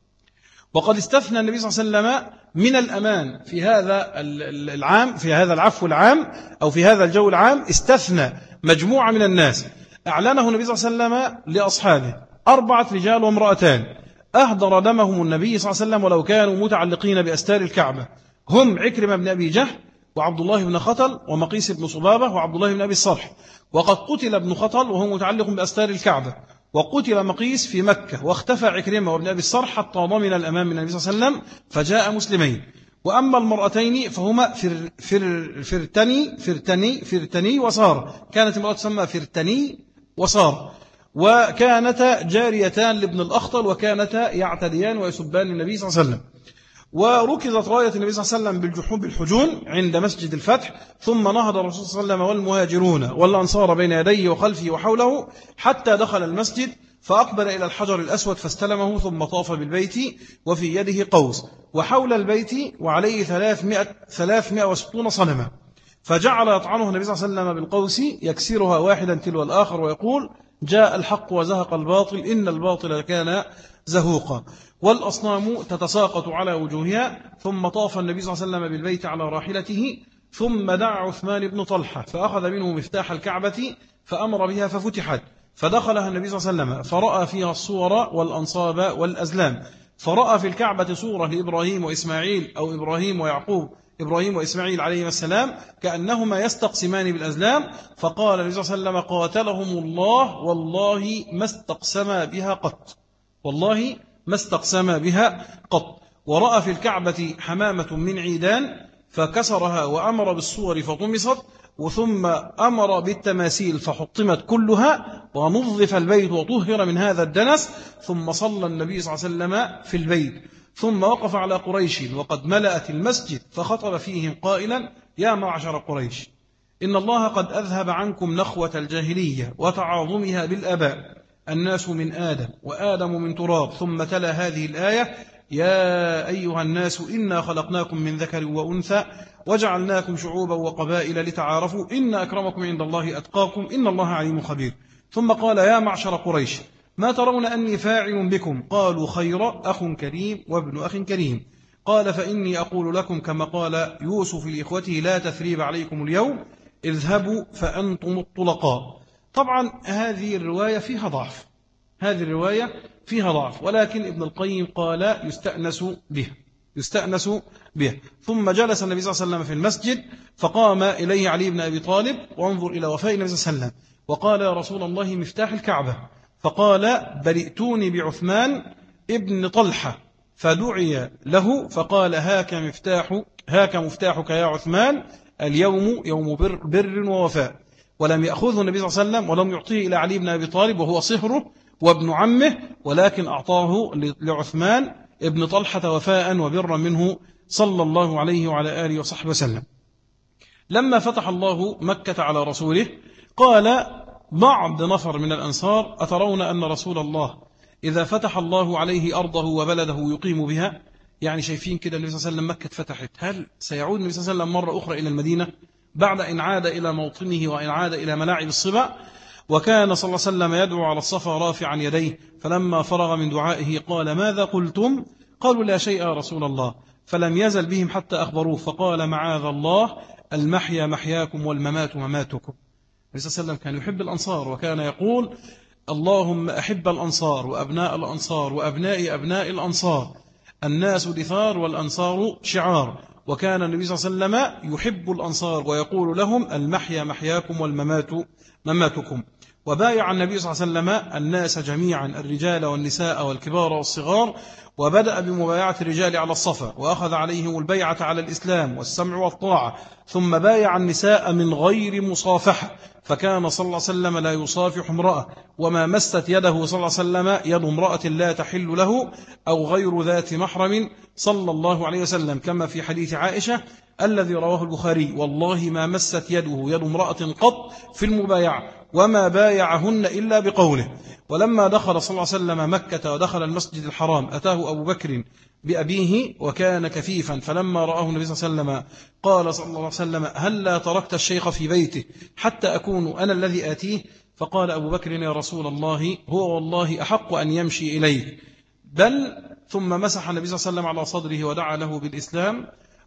وقد استثنى النبي صلى الله عليه وسلم من الأمان في هذا العام في هذا العفو العام أو في هذا الجو العام، استثنى مجموعة من الناس أعلنه النبي صلى الله عليه وسلم لأصحابه، أربعة رجال وامرأتان أهدر دمهم النبي صلى الله عليه وسلم ولو كانوا متعلقين بأستار الكعبة، هم عكرمة بن أبي جهل وعبد الله بن خطل ومقيس بن صبابة وعبد الله بن أبي الصرح. وقد قتل ابن خطل وهو متعلق بأستار الكعبة، وقتل مقيس في مكة، واختفى عكرمة وابن أبي الصرح حتى ضمن الأمام من النبي صلى الله عليه وسلم فجاء مسلمين. وأما المرأتين فهما فر فر فرتني فرتني فرتني وصار، كانت امرأة تسمى فرتني وصار، وكانتا جاريتان لابن الأخطل، وكانتا يعتديان ويسبان النبي صلى الله عليه وسلم. وركزت راية النبي صلى الله عليه وسلم بالجحون بالحجون عند مسجد الفتح، ثم نهض الرسول صلى الله عليه وسلم والمهاجرون والأنصار بين يديه وخلفه وحوله حتى دخل المسجد، فأقبل إلى الحجر الأسود فاستلمه، ثم طاف بالبيت وفي يده قوس، وحول البيت وعليه ثلاثمائة وستون صنما، فجعل يطعنه النبي صلى الله عليه وسلم بالقوس يكسرها واحدا تلو الآخر ويقول جاء الحق وزهق الباطل إن الباطل كان زهوقا، والأصنام تتساقط على وجوهها. ثم طاف النبي صلى الله عليه وسلم بالبيت على راحلته، ثم دعا عثمان بن طلحة فأخذ منه مفتاح الكعبة فأمر بها ففتحت، فدخلها النبي صلى الله عليه وسلم فرأى فيها الصور والأنصاب والأزلام، فرأى في الكعبة صورة لإبراهيم وإسماعيل أو إبراهيم ويعقوب إبراهيم وإسماعيل عليهما السلام كأنهما يستقسمان بالأزلام، فقال النبي صلى الله عليه وسلم قاتلهم الله والله ما استقسما بها قط، والله ما استقسما بها قط. ورأى في الكعبة حمامة من عيدان فكسرها وأمر بالصور فطمست، وثم أمر بالتماثيل فحطمت كلها، ونظف البيت وطهر من هذا الدنس. ثم صلى النبي صلى الله عليه وسلم في البيت، ثم وقف على قريش وقد ملأت المسجد فخطب فيهم قائلا: يا معشر قريش، إن الله قد أذهب عنكم نخوة الجاهلية وتعاظمها بالآباء، الناس من آدم وآدم من تراب. ثم تلا هذه الآية: يا أيها الناس إنا خلقناكم من ذكر وأنثى وجعلناكم شعوبا وقبائل لتعارفوا إن أكرمكم عند الله أتقاكم إن الله عليم خبير. ثم قال: يا معشر قريش، ما ترون أني فاعل بكم؟ قالوا: خير، أخ كريم وابن أخ كريم. قال: فإني أقول لكم كما قال يوسف لإخوته: لا تثريب عليكم اليوم، اذهبوا فأنتم الطلقاء. طبعا هذه الرواية فيها ضعف، هذه الرواية فيها ضعف، ولكن ابن القيم قال يستأنس به يستأنس به. ثم جلس النبي صلى الله عليه وسلم في المسجد، فقام إليه علي بن أبي طالب وانظر إلى وفاء النبي صلى الله عليه وسلم وقال: يا رسول الله، مفتاح الكعبة. فقال: برئتوني بعثمان ابن طلحة. فدعي له فقال: هاك مفتاح هاك مفتاحك يا عثمان، اليوم يوم بر, بر ووفاء. ولم يأخذه النبي صلى الله عليه وسلم ولم يعطيه إلى علي بن أبي طالب وهو صهره وابن عمه، ولكن أعطاه لعثمان ابن طلحة وفاء وبرا منه صلى الله عليه وعلى آله وصحبه وسلم. لما فتح الله مكة على رسوله قال بعض نفر من الأنصار: أترون أن رسول الله إذا فتح الله عليه أرضه وبلده يقيم بها؟ يعني شايفين كده النبي صلى الله عليه وسلم مكة فتحت، هل سيعود النبي صلى الله عليه وسلم مرة أخرى إلى المدينة بعد إن عاد إلى موطنه وإن عاد إلى ملاعب الصبا؟ وكان صلى الله عليه وسلم يدعو على الصفا رافعا يديه، فلما فرغ من دعائه قال: ماذا قلتم؟ قالوا: لا شيء يا رسول الله. فلم يزل بهم حتى أخبروه، فقال: معاذ الله، المحيا محياكم والممات مماتكم. النبي صلى الله عليه وسلم كان يحب الأنصار، وكان يقول: اللهم أحب الأنصار وأبناء الأنصار وأبناء أبناء الأنصار، الناس دثار والأنصار شعار. وكان النبي صلى الله عليه وسلم يحب الأنصار ويقول لهم: المحيا محياكم والممات مماتكم. وبايع النبي صلى الله عليه وسلم الناس جميعا، الرجال والنساء والكبار والصغار، وبدأ بمبايعة الرجال على الصفا، وأخذ عليهم البيعة على الإسلام والسمع والطاعة، ثم بايع النساء من غير مصافحة، فكان صلى الله عليه وسلم لا يصافح امرأة، وما مست يده صلى الله عليه وسلم يد امرأة لا تحل له أو غير ذات محرم صلى الله عليه وسلم، كما في حديث عائشة الذي رواه البخاري: والله ما مست يده يد امرأة قط في المبايعة، وما بايعهن إلا بقوله. ولما دخل صلى الله عليه وسلم مكة ودخل المسجد الحرام أتاه أبو بكر بأبيه وكان كفيفا، فلما رآه النبي صلى الله عليه وسلم قال صلى الله عليه وسلم: هل لا تركت الشيخ في بيته حتى أكون أنا الذي آتيه؟ فقال أبو بكر: يا رسول الله، هو والله أحق أن يمشي إليه. بل ثم مسح النبي صلى الله عليه وسلم على صدره ودعا له بالإسلام.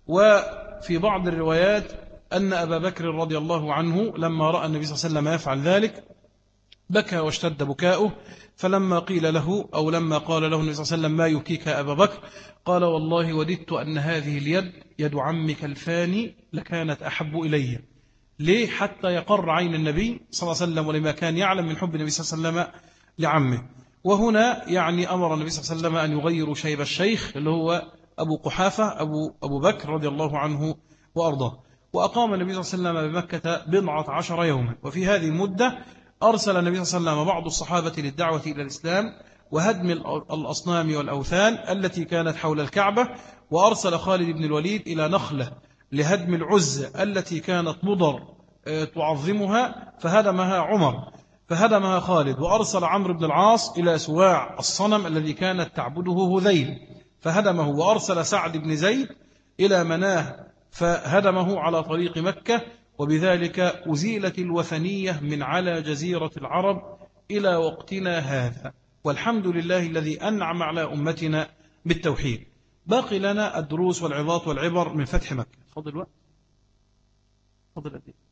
وفي بعض الروايات أن أبا بكر رضي الله عنه لما رأى النبي صلى الله عليه وسلم يفعل ذلك بكى واشتد بكاؤه، فلما قيل له أو لما قال له النبي صلى الله عليه وسلم: ما يبكيك أبا بكر؟ قال: والله وددت أن هذه اليد يد عمك الفاني لكانت أحب إلي. ليه؟ حتى يقر عين النبي صلى الله عليه وسلم، ولما كان يعلم من حب النبي صلى الله عليه وسلم لعمه. وهنا يعني أمر النبي صلى الله عليه وسلم أن يغيروا شيب الشيخ اللي هو أبو قحافة أبو, أبو بكر رضي الله عنه وأرضاه. وأقام النبي صلى الله عليه وسلم بمكة بضعة عشر يوما، وفي هذه المدة أرسل النبي صلى الله عليه وسلم بعض الصحابة للدعوة إلى الإسلام وهدم الأصنام والأوثان التي كانت حول الكعبة، وأرسل خالد بن الوليد إلى نخلة لهدم العزة التي كانت مضر تعظمها، فهدمها عمر فهدمها خالد. وأرسل عمرو بن العاص إلى سواع الصنم الذي كانت تعبده هذيل فهدمه. وأرسل سعد بن زيد إلى مناه فهدمه على طريق مكة. وبذلك أزيلت الوثنية من على جزيرة العرب إلى وقتنا هذا، والحمد لله الذي أنعم على أمتنا بالتوحيد. باقي لنا الدروس والعظات والعبر من فتح مكة. فضل وقت فضل قد ايه؟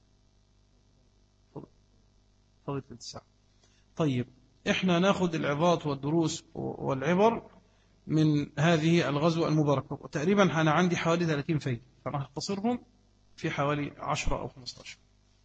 فضل فضل ثلاث ساعات. طيب احنا ناخد العظات والدروس والعبر من هذه الغزوة المباركة، وتقريبا أنا عندي حوالي ثلاثين فايدة، فأنا هختصرهم في حوالي عشرة أو خمسة عشر.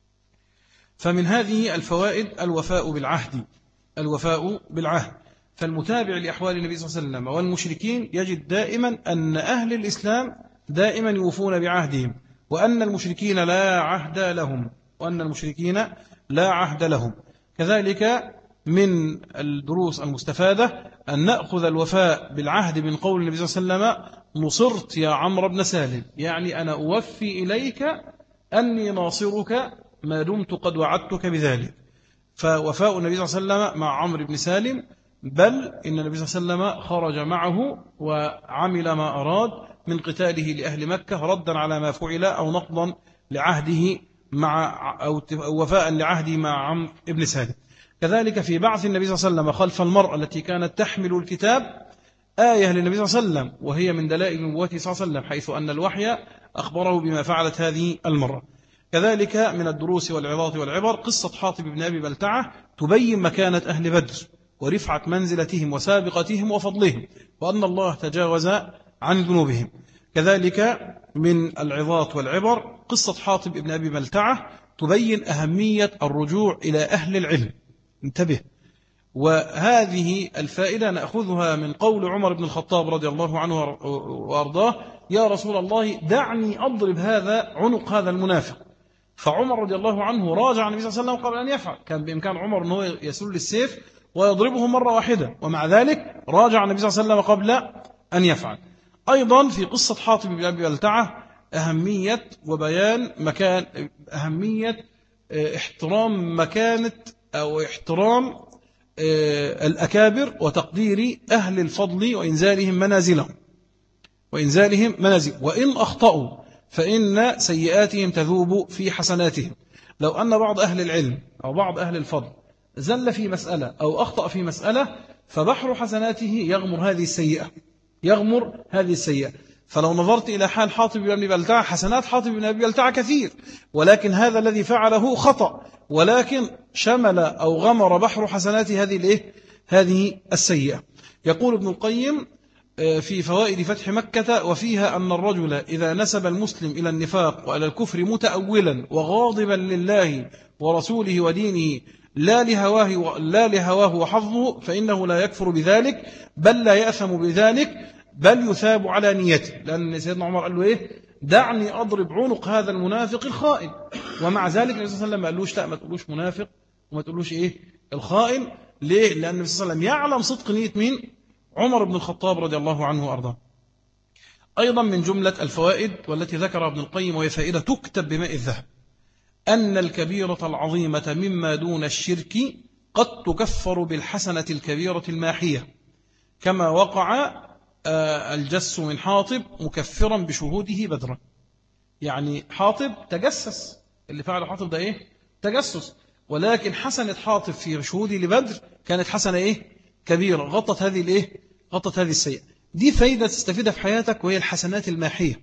فمن هذه الفوائد الوفاء بالعهد الوفاء بالعهد فالمتابع لأحوال النبي صلى الله عليه وسلم والمشركين يجد دائما أن أهل الإسلام دائما يوفون بعهدهم، وأن المشركين لا عهد لهم وأن المشركين لا عهد لهم. كذلك من الدروس المستفادة أن نأخذ الوفاء بالعهد من قول النبي صلى الله عليه وسلم: نصرت يا عمرو بن سالم، يعني أنا أوفي إليك أني ناصرك ما دمت قد وعدتك بذلك. فوفاء النبي صلى الله عليه وسلم مع عمرو بن سالم، بل إن النبي صلى الله عليه وسلم خرج معه وعمل ما أراد من قتاله لأهل مكة ردا على ما فعل أو نقضا لعهده مع أو وفاء لعهده مع عمرو بن سالم. كذلك في بعث النبي صلى الله عليه وسلم خلف المرأة التي كانت تحمل الكتاب، آية للنبي صلى الله عليه وسلم، وهي من دلائل نبوته صلى الله عليه وسلم، حيث أن الوحي أخبره بما فعلت هذه المرة. كذلك من الدروس والعظات والعبر قصة حاطب بن أبي بلتعة، تبين مكانة أهل بدر ورفعة منزلتهم وسابقتهم وفضلهم، وأن الله تجاوز عن ذنوبهم. كذلك من العظات والعبر قصة حاطب بن أبي بلتعة، تبين أهمية الرجوع إلى أهل العلم. انتبه. وهذه الفائدة نأخذها من قول عمر بن الخطاب رضي الله عنه وأرضاه: يا رسول الله دعني أضرب هذا عنق هذا المنافق. فعمر رضي الله عنه راجع النبي صلى الله عليه وسلم قبل أن يفعل. كان بإمكان عمر أنه يسل السيف ويضربه مرة واحدة، ومع ذلك راجع النبي صلى الله عليه وسلم قبل أن يفعل. أيضا في قصة حاطب بن أبي بلتعة أهمية وبيان مكان أهمية احترام مكانة أو احترام الأكابر وتقدير أهل الفضل وإنزالهم منازلهم وإنزالهم منازل وإن أخطأوا فإن سيئاتهم تذوب في حسناتهم. لو أن بعض أهل العلم أو بعض أهل الفضل زل في مسألة أو أخطأ في مسألة، فبحر حسناته يغمر هذه السيئة يغمر هذه السيئة. فلو نظرت إلى حال حاطب بن أبي بلتعة، حسنات حاطب بن أبي بلتعة كثير، ولكن هذا الذي فعله خطأ، ولكن شمل أو غمر بحر حسنات هذه الإيه؟ هذه السيئة. يقول ابن القيم في فوائد فتح مكة: وفيها أن الرجل إذا نسب المسلم إلى النفاق وإلى الكفر متأولا وغاضبا لله ورسوله ودينه لا لهواه لا لهواه وحظه، فإنه لا يكفر بذلك، بل لا يأثم بذلك، بل يثاب على نيته. لأن سيدنا عمر قال له إيه؟ دعني أضرب عنق هذا المنافق الخائن. ومع ذلك النبي صلى الله عليه وسلم ما قالوش لا ما تقولوش منافق وما تقولوش إيه الخائن. ليه؟ لأن النبي صلى الله عليه وسلم يعلم صدق نية مين؟ عمر بن الخطاب رضي الله عنه وأرضاه. أيضا من جملة الفوائد والتي ذكرها ابن القيم، وهي فائدة تكتب بماء الذهب، أن الكبيرة العظيمة مما دون الشرك قد تكفر بالحسنة الكبيرة الماحية، كما وقع الجس من حاطب مكفرا بشهوده بدرا. يعني حاطب تجسس، اللي فعل حاطب ده إيه؟ تجسس، ولكن حسنة حاطب في شهوده لبدر كانت حسنة إيه؟ كبيرة، غطت هذه الإيه؟ غطت هذه السيئة. دي فايدة تستفيدها في حياتك، وهي الحسنات الماحية،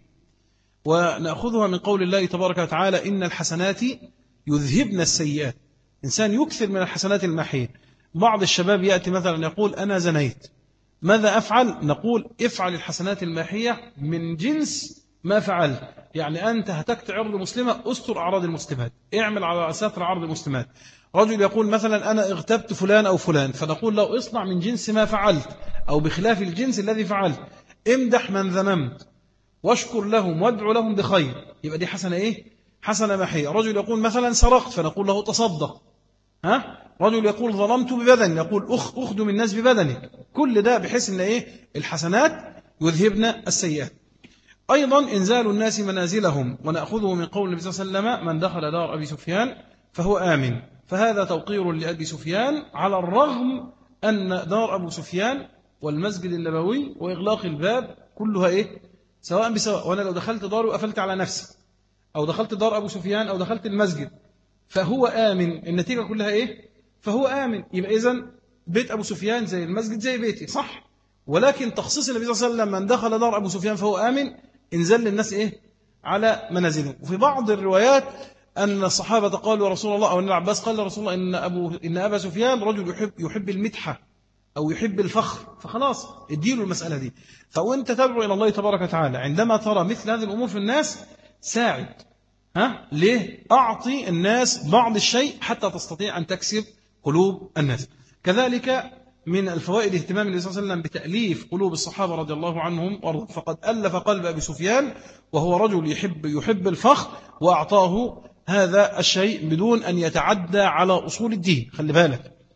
ونأخذها من قول الله تبارك وتعالى: إن الحسنات يذهبن السيئات. إنسان يكثر من الحسنات الماحية. بعض الشباب يأتي مثلا يقول: أنا زنيت، ماذا أفعل؟ نقول: افعل الحسنات الماحية من جنس ما فعلت. يعني أنت هتكت عرض مسلمة، أستر أعراض المسلمات، اعمل على ستر عرض المسلمات. رجل يقول مثلا: أنا اغتبت فلان أو فلان، فنقول له: اصنع من جنس ما فعلت أو بخلاف الجنس الذي فعلت، امدح من ذممت واشكر لهم وادعو لهم بخير. يبقى دي حسنة إيه؟ حسنة محية. رجل يقول مثلا: سرقت، فنقول له: تصدق. ها؟ رجل يقول: ظلمت ببدني، نقول: أخ أخدم الناس ببدنك. كل ده بحيث أن إيه؟ الحسنات يذهبن السيئات. أيضا إنزال الناس منازلهم، ونأخذه من قول النبي صلى الله عليه وسلم: من دخل دار أبي سفيان فهو آمن. فهذا توقير لأبي سفيان، على الرغم أن دار أبو سفيان والمسجد النبوي وإغلاق الباب كلها إيه؟ سواء بسواء. وأنا لو دخلت داره وقفلت على نفسي، أو دخلت دار أبو سفيان أو دخلت المسجد، فهو آمن. النتيجة كلها إيه؟ فهو آمن. يبقى إذن بيت أبو سفيان زي المسجد زي بيتي، صح؟ ولكن تخصيص النبي صلى الله عليه وسلم: من دخل دار أبو سفيان فهو آمن، انزل للناس إيه؟ على منازلهم. وفي بعض الروايات أن الصحابة قالوا: رسول الله، أو أن العباس قال لرسول الله: إن, أبو إن أبا سفيان رجل يحب, يحب المدحة أو يحب الفخر، فخلاص اديله المسألة دي. فوانت تدعو إلى الله تبارك وتعالى عندما ترى مثل هذه الأمور في الناس، ساعد. ها؟ ليه؟ أعطي الناس بعض الشيء حتى تستطيع أن تكسب قلوب الناس. كذلك من الفوائد اهتمام النبي صلى الله عليه وسلم بتأليف قلوب الصحابة رضي الله عنهم، فقد ألف قلب أبي سفيان وهو رجل يحب يحب الفخر، وأعطاه هذا الشيء بدون أن يتعدى على أصول الدين. خلي بالك،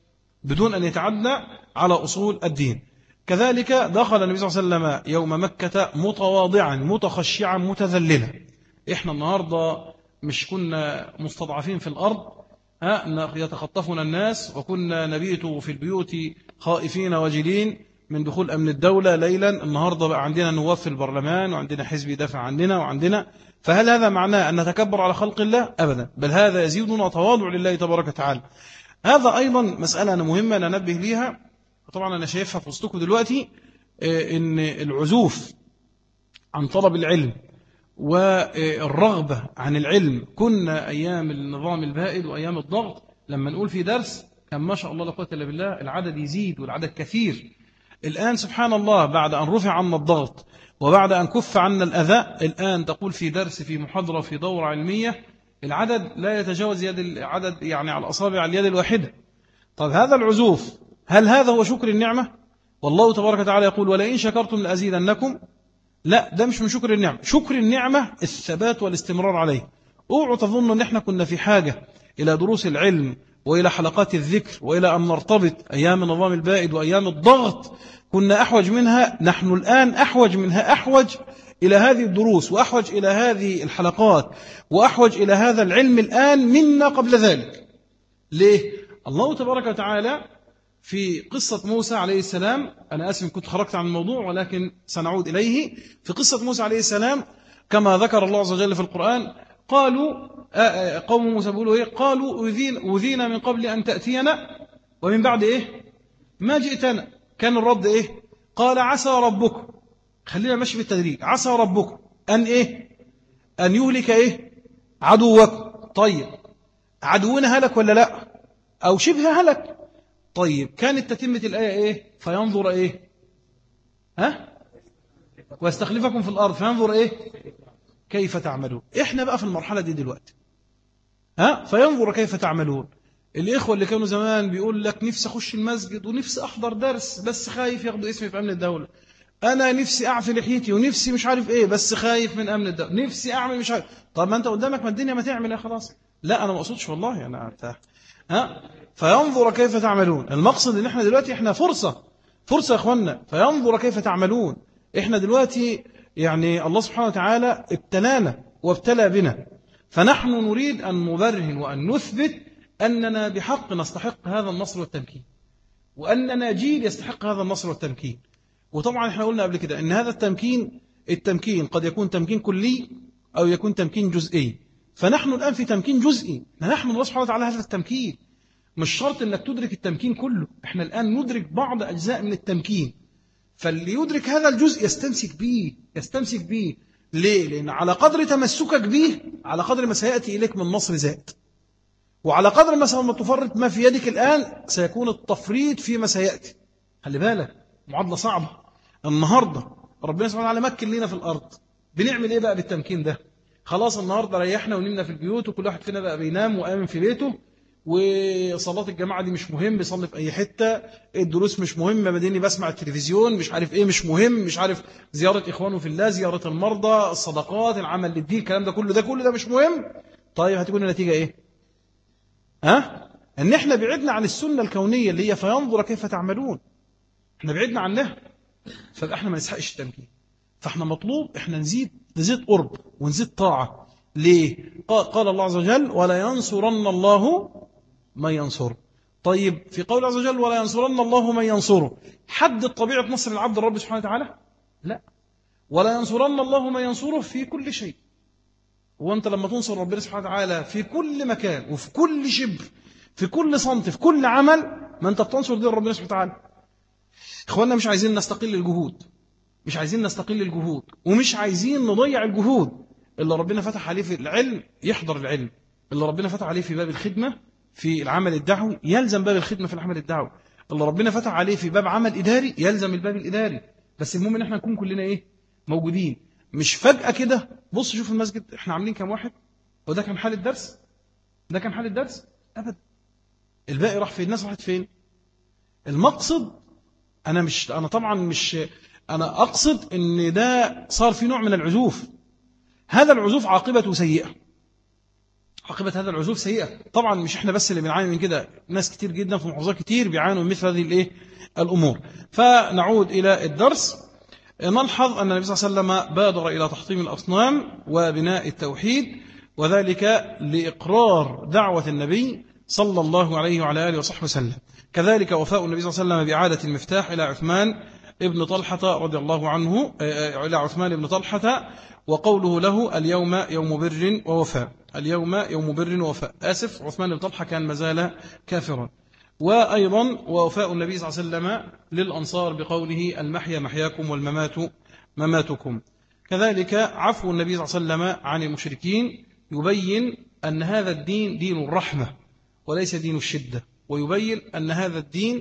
بدون أن يتعدى على أصول الدين. كذلك دخل النبي صلى الله عليه وسلم يوم مكة متواضعا متخشعا متذللا. إحنا النهاردة مش كنا مستضعفين في الأرض ها يتخطفنا الناس، وكنا نبيت في البيوت خائفين وجلين من دخول أمن الدولة ليلا. النهاردة بقى عندنا نواب في البرلمان وعندنا حزب يدافع عننا وعندنا. فهل هذا معناه أن نتكبر على خلق الله؟ أبدا، بل هذا يزيدنا تواضع لله تبارك وتعالى. هذا أيضا مسألة أنا مهمة ننبه ليها، طبعا أنا شايفها في وسطكم دلوقتي، إن العزوف عن طلب العلم والرغبة عن العلم. كنا أيام النظام البائد وأيام الضغط لما نقول في درس كان ما شاء الله لا قوة إلا بالله العدد يزيد والعدد كثير. الآن سبحان الله بعد أن رفع عنا الضغط وبعد أن كف عنا الأذى، الآن تقول في درس في محاضرة في دورة علمية العدد لا يتجاوز يد العدد يعني على الأصابع اليد الواحدة. طب هذا العزوف هل هذا هو شكر النعمة؟ والله تبارك وتعالى يقول ولئن شكرتم لأزيدنكم. لا، ده مش من شكر النعمة. شكر النعمة الثبات والاستمرار عليه. اوعوا تظنوا ان احنا كنا في حاجة إلى دروس العلم وإلى حلقات الذكر وإلى أن نرتبط أيام النظام البائد وأيام الضغط، كنا أحوج منها. نحن الآن أحوج منها، أحوج إلى هذه الدروس وأحوج إلى هذه الحلقات وأحوج إلى هذا العلم الآن منا قبل ذلك. ليه؟ الله تبارك وتعالى في قصة موسى عليه السلام، أنا آسف كنت خرجت عن الموضوع ولكن سنعود إليه. في قصة موسى عليه السلام كما ذكر الله عز وجل في القرآن، قالوا قوم موسى بيقولوا إيه؟ قالوا أوذينا من قبل أن تأتينا ومن بعد إيه؟ ما جئتنا. كان الرد إيه؟ قال عسى ربكم، خلينا ماشي بالتدريج، عسى ربكم أن إيه؟ أن يهلك إيه؟ عدوكم. طيب عدونا هلك ولا لا؟ أو شبه هلك. طيب كانت تتمة الآية إيه؟ فينظر إيه؟ ها؟ ويستخلفكم في الأرض فينظر إيه؟ كيف تعملون. إحنا بقى في المرحلة دي دلوقتي ها؟ فينظر كيف تعملون. الإخوة اللي كانوا زمان بيقول لك نفسي أخش المسجد ونفسي أحضر درس بس خايف ياخدوا اسمي في أمن الدولة، أنا نفسي أعفي لحيتي ونفسي مش عارف إيه بس خايف من أمن الدولة، نفسي أعمل مش عارف. طب ما أنت قدامك ما الدنيا ما تعمل يا خلاص. لا أنا ما أقصدش والله أنا أرتاح. ها؟ فينظر كيف تعملون. المقصد ان احنا دلوقتي احنا فرصة فرصة يا اخوانا. فينظر كيف تعملون. احنا دلوقتي يعني الله سبحانه وتعالى ابتلانا وابتلى بنا، فنحن نريد أن نبرهن وأن نثبت أننا بحق نستحق هذا النصر والتمكين، وأننا جيل يستحق هذا النصر والتمكين. وطبعا احنا قلنا قبل كده ان هذا التمكين التمكين قد يكون تمكين كلي أو يكون تمكين جزئي. فنحن الآن في تمكين جزئي، نحن الله سبحانه وتعالى هذا التمكين. مش شرط انك تدرك التمكين كله، احنا الآن ندرك بعض أجزاء من التمكين. فاللي يدرك هذا الجزء يستمسك به يستمسك به ليه؟ لأن على قدر تمسكك به على قدر ما سيأتي إليك من نصر زاد، وعلى قدر ما ما تفرط ما في يدك الآن سيكون التفريط فيما سيأتي. خلي بالك معادلة صعبة. النهاردة ربنا سبحانه وتعالى مكن لنا في الأرض، بنعمل إيه بقى بالتمكين ده؟ خلاص النهاردة ريحنا ونمنا في البيوت وكل واحد فينا بقى بينام وآمن في بيته، وصلاة الجماعة دي مش مهم، بيصلي في أي حتة، الدروس مش مهمة، مديني بسمع التلفزيون مش عارف إيه مش مهم، مش عارف زيارة إخوانه في الله، زيارة المرضى، الصدقات، العمل للدين، الكلام ده كله ده كله ده مش مهم. طيب هتكون النتيجة إيه؟ ها؟ أن إحنا بعدنا عن السنة الكونية اللي هي فينظر كيف تعملون. إحنا بعدنا عنها، فبقى إحنا ما نسحقش التمكين. فإحنا مطلوب إحنا نزيد نزيد قرب ونزيد طاعة. ليه؟ قال الله عز وجل ولا ينصرن الله من ينصره. طيب في قول عز وجل ولا ينصرن الله من ينصره، حد طبيعة نصر العبد الرب سبحانه وتعالى؟ لا. ولا ينصرن الله من ينصره في كل شيء. وانت لما تنصر ربنا سبحانه وتعالى في كل مكان وفي كل شبر في كل صمت في كل عمل، ما انت بتنصر دين ربنا سبحانه وتعالى. اخواننا مش عايزين نستقل الجهود، مش عايزين نستقل الجهود ومش عايزين نضيع الجهود. اللي ربنا فتح عليه في العلم يحضر العلم، اللي ربنا فتح عليه في باب الخدمة في العمل الدعوي يلزم باب الخدمة في العمل الدعوي، اللي ربنا فتح عليه في باب عمل إداري يلزم الباب الإداري. بس المهم ان احنا نكون كلنا ايه موجودين، مش فجأة كده. بص شوف المسجد احنا عاملين كام واحد، وده كان حال الدرس، ده كان حال الدرس أبدا. الباقي راح فين؟ الناس راحت فين؟ المقصد أنا مش أنا طبعا مش أنا أقصد ان ده صار في نوع من العزوف. هذا العزوف عاقبته سيئة، عاقبة هذا العزوف سيئة. طبعا مش احنا بس اللي بنعاني من كده، ناس كتير جدا في محافظات كتير بيعانوا من مثل هذه الايه الأمور. فنعود إلى الدرس. نلحظ أن النبي صلى الله عليه وسلم بادر إلى تحطيم الأصنام وبناء التوحيد، وذلك لإقرار دعوة النبي صلى الله عليه وعلى آله وصحبه وسلم. كذلك وفاء النبي صلى الله عليه وسلم بإعادة المفتاح إلى عثمان ابن طلحة رضي الله عنه، إلى عثمان ابن طلحة، وقوله له اليوم يوم بر ووفاء، اليوم يوم بر ووفاء. آسف، عثمان بن طلحة كان مازال كافرا. وأيضا ووفاء النبي صلى الله عليه وسلم للأنصار بقوله المحيا محياكم والممات مماتكم. كذلك عفو النبي صلى الله عليه وسلم عن المشركين يبين أن هذا الدين دين الرحمة وليس دين الشدة، ويبين أن هذا الدين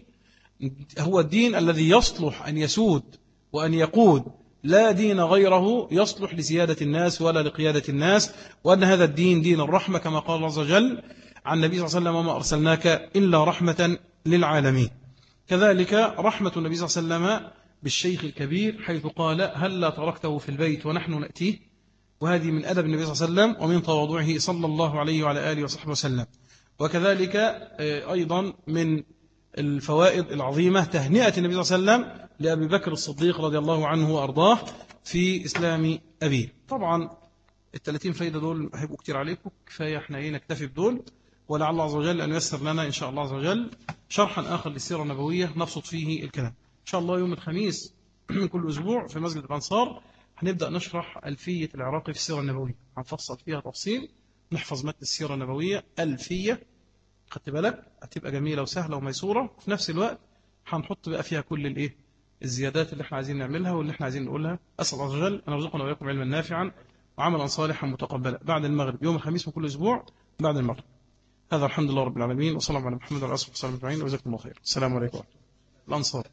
هو الدين الذي يصلح أن يسود وأن يقود، لا دين غيره يصلح لزيادة الناس ولا لقيادة الناس، وأن هذا الدين دين الرحمة كما قال الله عز وجل عن النبي صلى الله عليه وسلم وما أرسلناك إلا رحمة للعالمين. كذلك رحمة النبي صلى الله عليه وسلم بالشيخ الكبير حيث قال هل لا تركته في البيت ونحن نأتيه، وهذه من أدب النبي صلى الله عليه وسلم ومن تواضعه صلى الله عليه وعلى آله وصحبه وسلم. وكذلك أيضا من الفوائد العظيمة تهنئة النبي صلى الله عليه وسلم لأبي بكر الصديق رضي الله عنه وأرضاه في إسلام أبيه. طبعا الثلاثين فايدة دول هيبقوا كتير عليكم، كفاية احنا ايه نكتفي بدول، ولعل الله عز وجل أن ييسر لنا إن شاء الله عز وجل شرحا آخر للسيرة النبوية نبسط فيه الكلام. إن شاء الله يوم الخميس من كل أسبوع في مسجد الأنصار هنبدأ نشرح ألفية العراقي في السيرة النبوية، هنفصل فيها تفصيل، نحفظ متن السيرة النبوية ألفية، خدت بالك هتبقى جميلة وسهلة وميسورة، وفي نفس الوقت هنحط بقى فيها كل الايه الزيادات اللي احنا عايزين نعملها واللي احنا عايزين نقولها. أسأل الله عز وجل أن يرزقنا وإياكم علما نافعا وعملا صالحا متقبلا بعد المغرب يوم الخميس من كل أسبوع بعد المغرب. هذا الحمد لله رب العالمين، وصلى الله على محمد وعلى آله وصحبه أجمعين، وجزاكم الله خير. السلام عليكم. الأنصار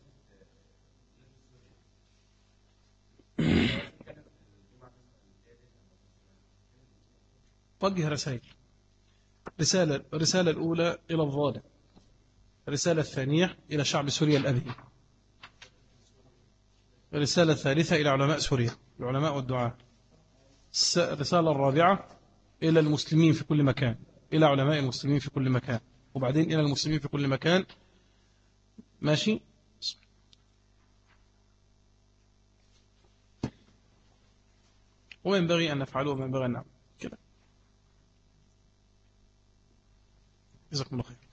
وجه رسائل. رسالة الرسالة الأولى إلى الظالم، الرسالة الثانية إلى شعب سوريا الأبي، الرسالة الثالثة إلى علماء سوريا العلماء والدعاة، الرسالة الرابعة إلى المسلمين في كل مكان، إلى علماء المسلمين في كل مكان، وبعدين إلى المسلمين في كل مكان. ماشي. وما ينبغي أن نفعله وما ينبغي أن نعمل كده. جزاكم الله خير.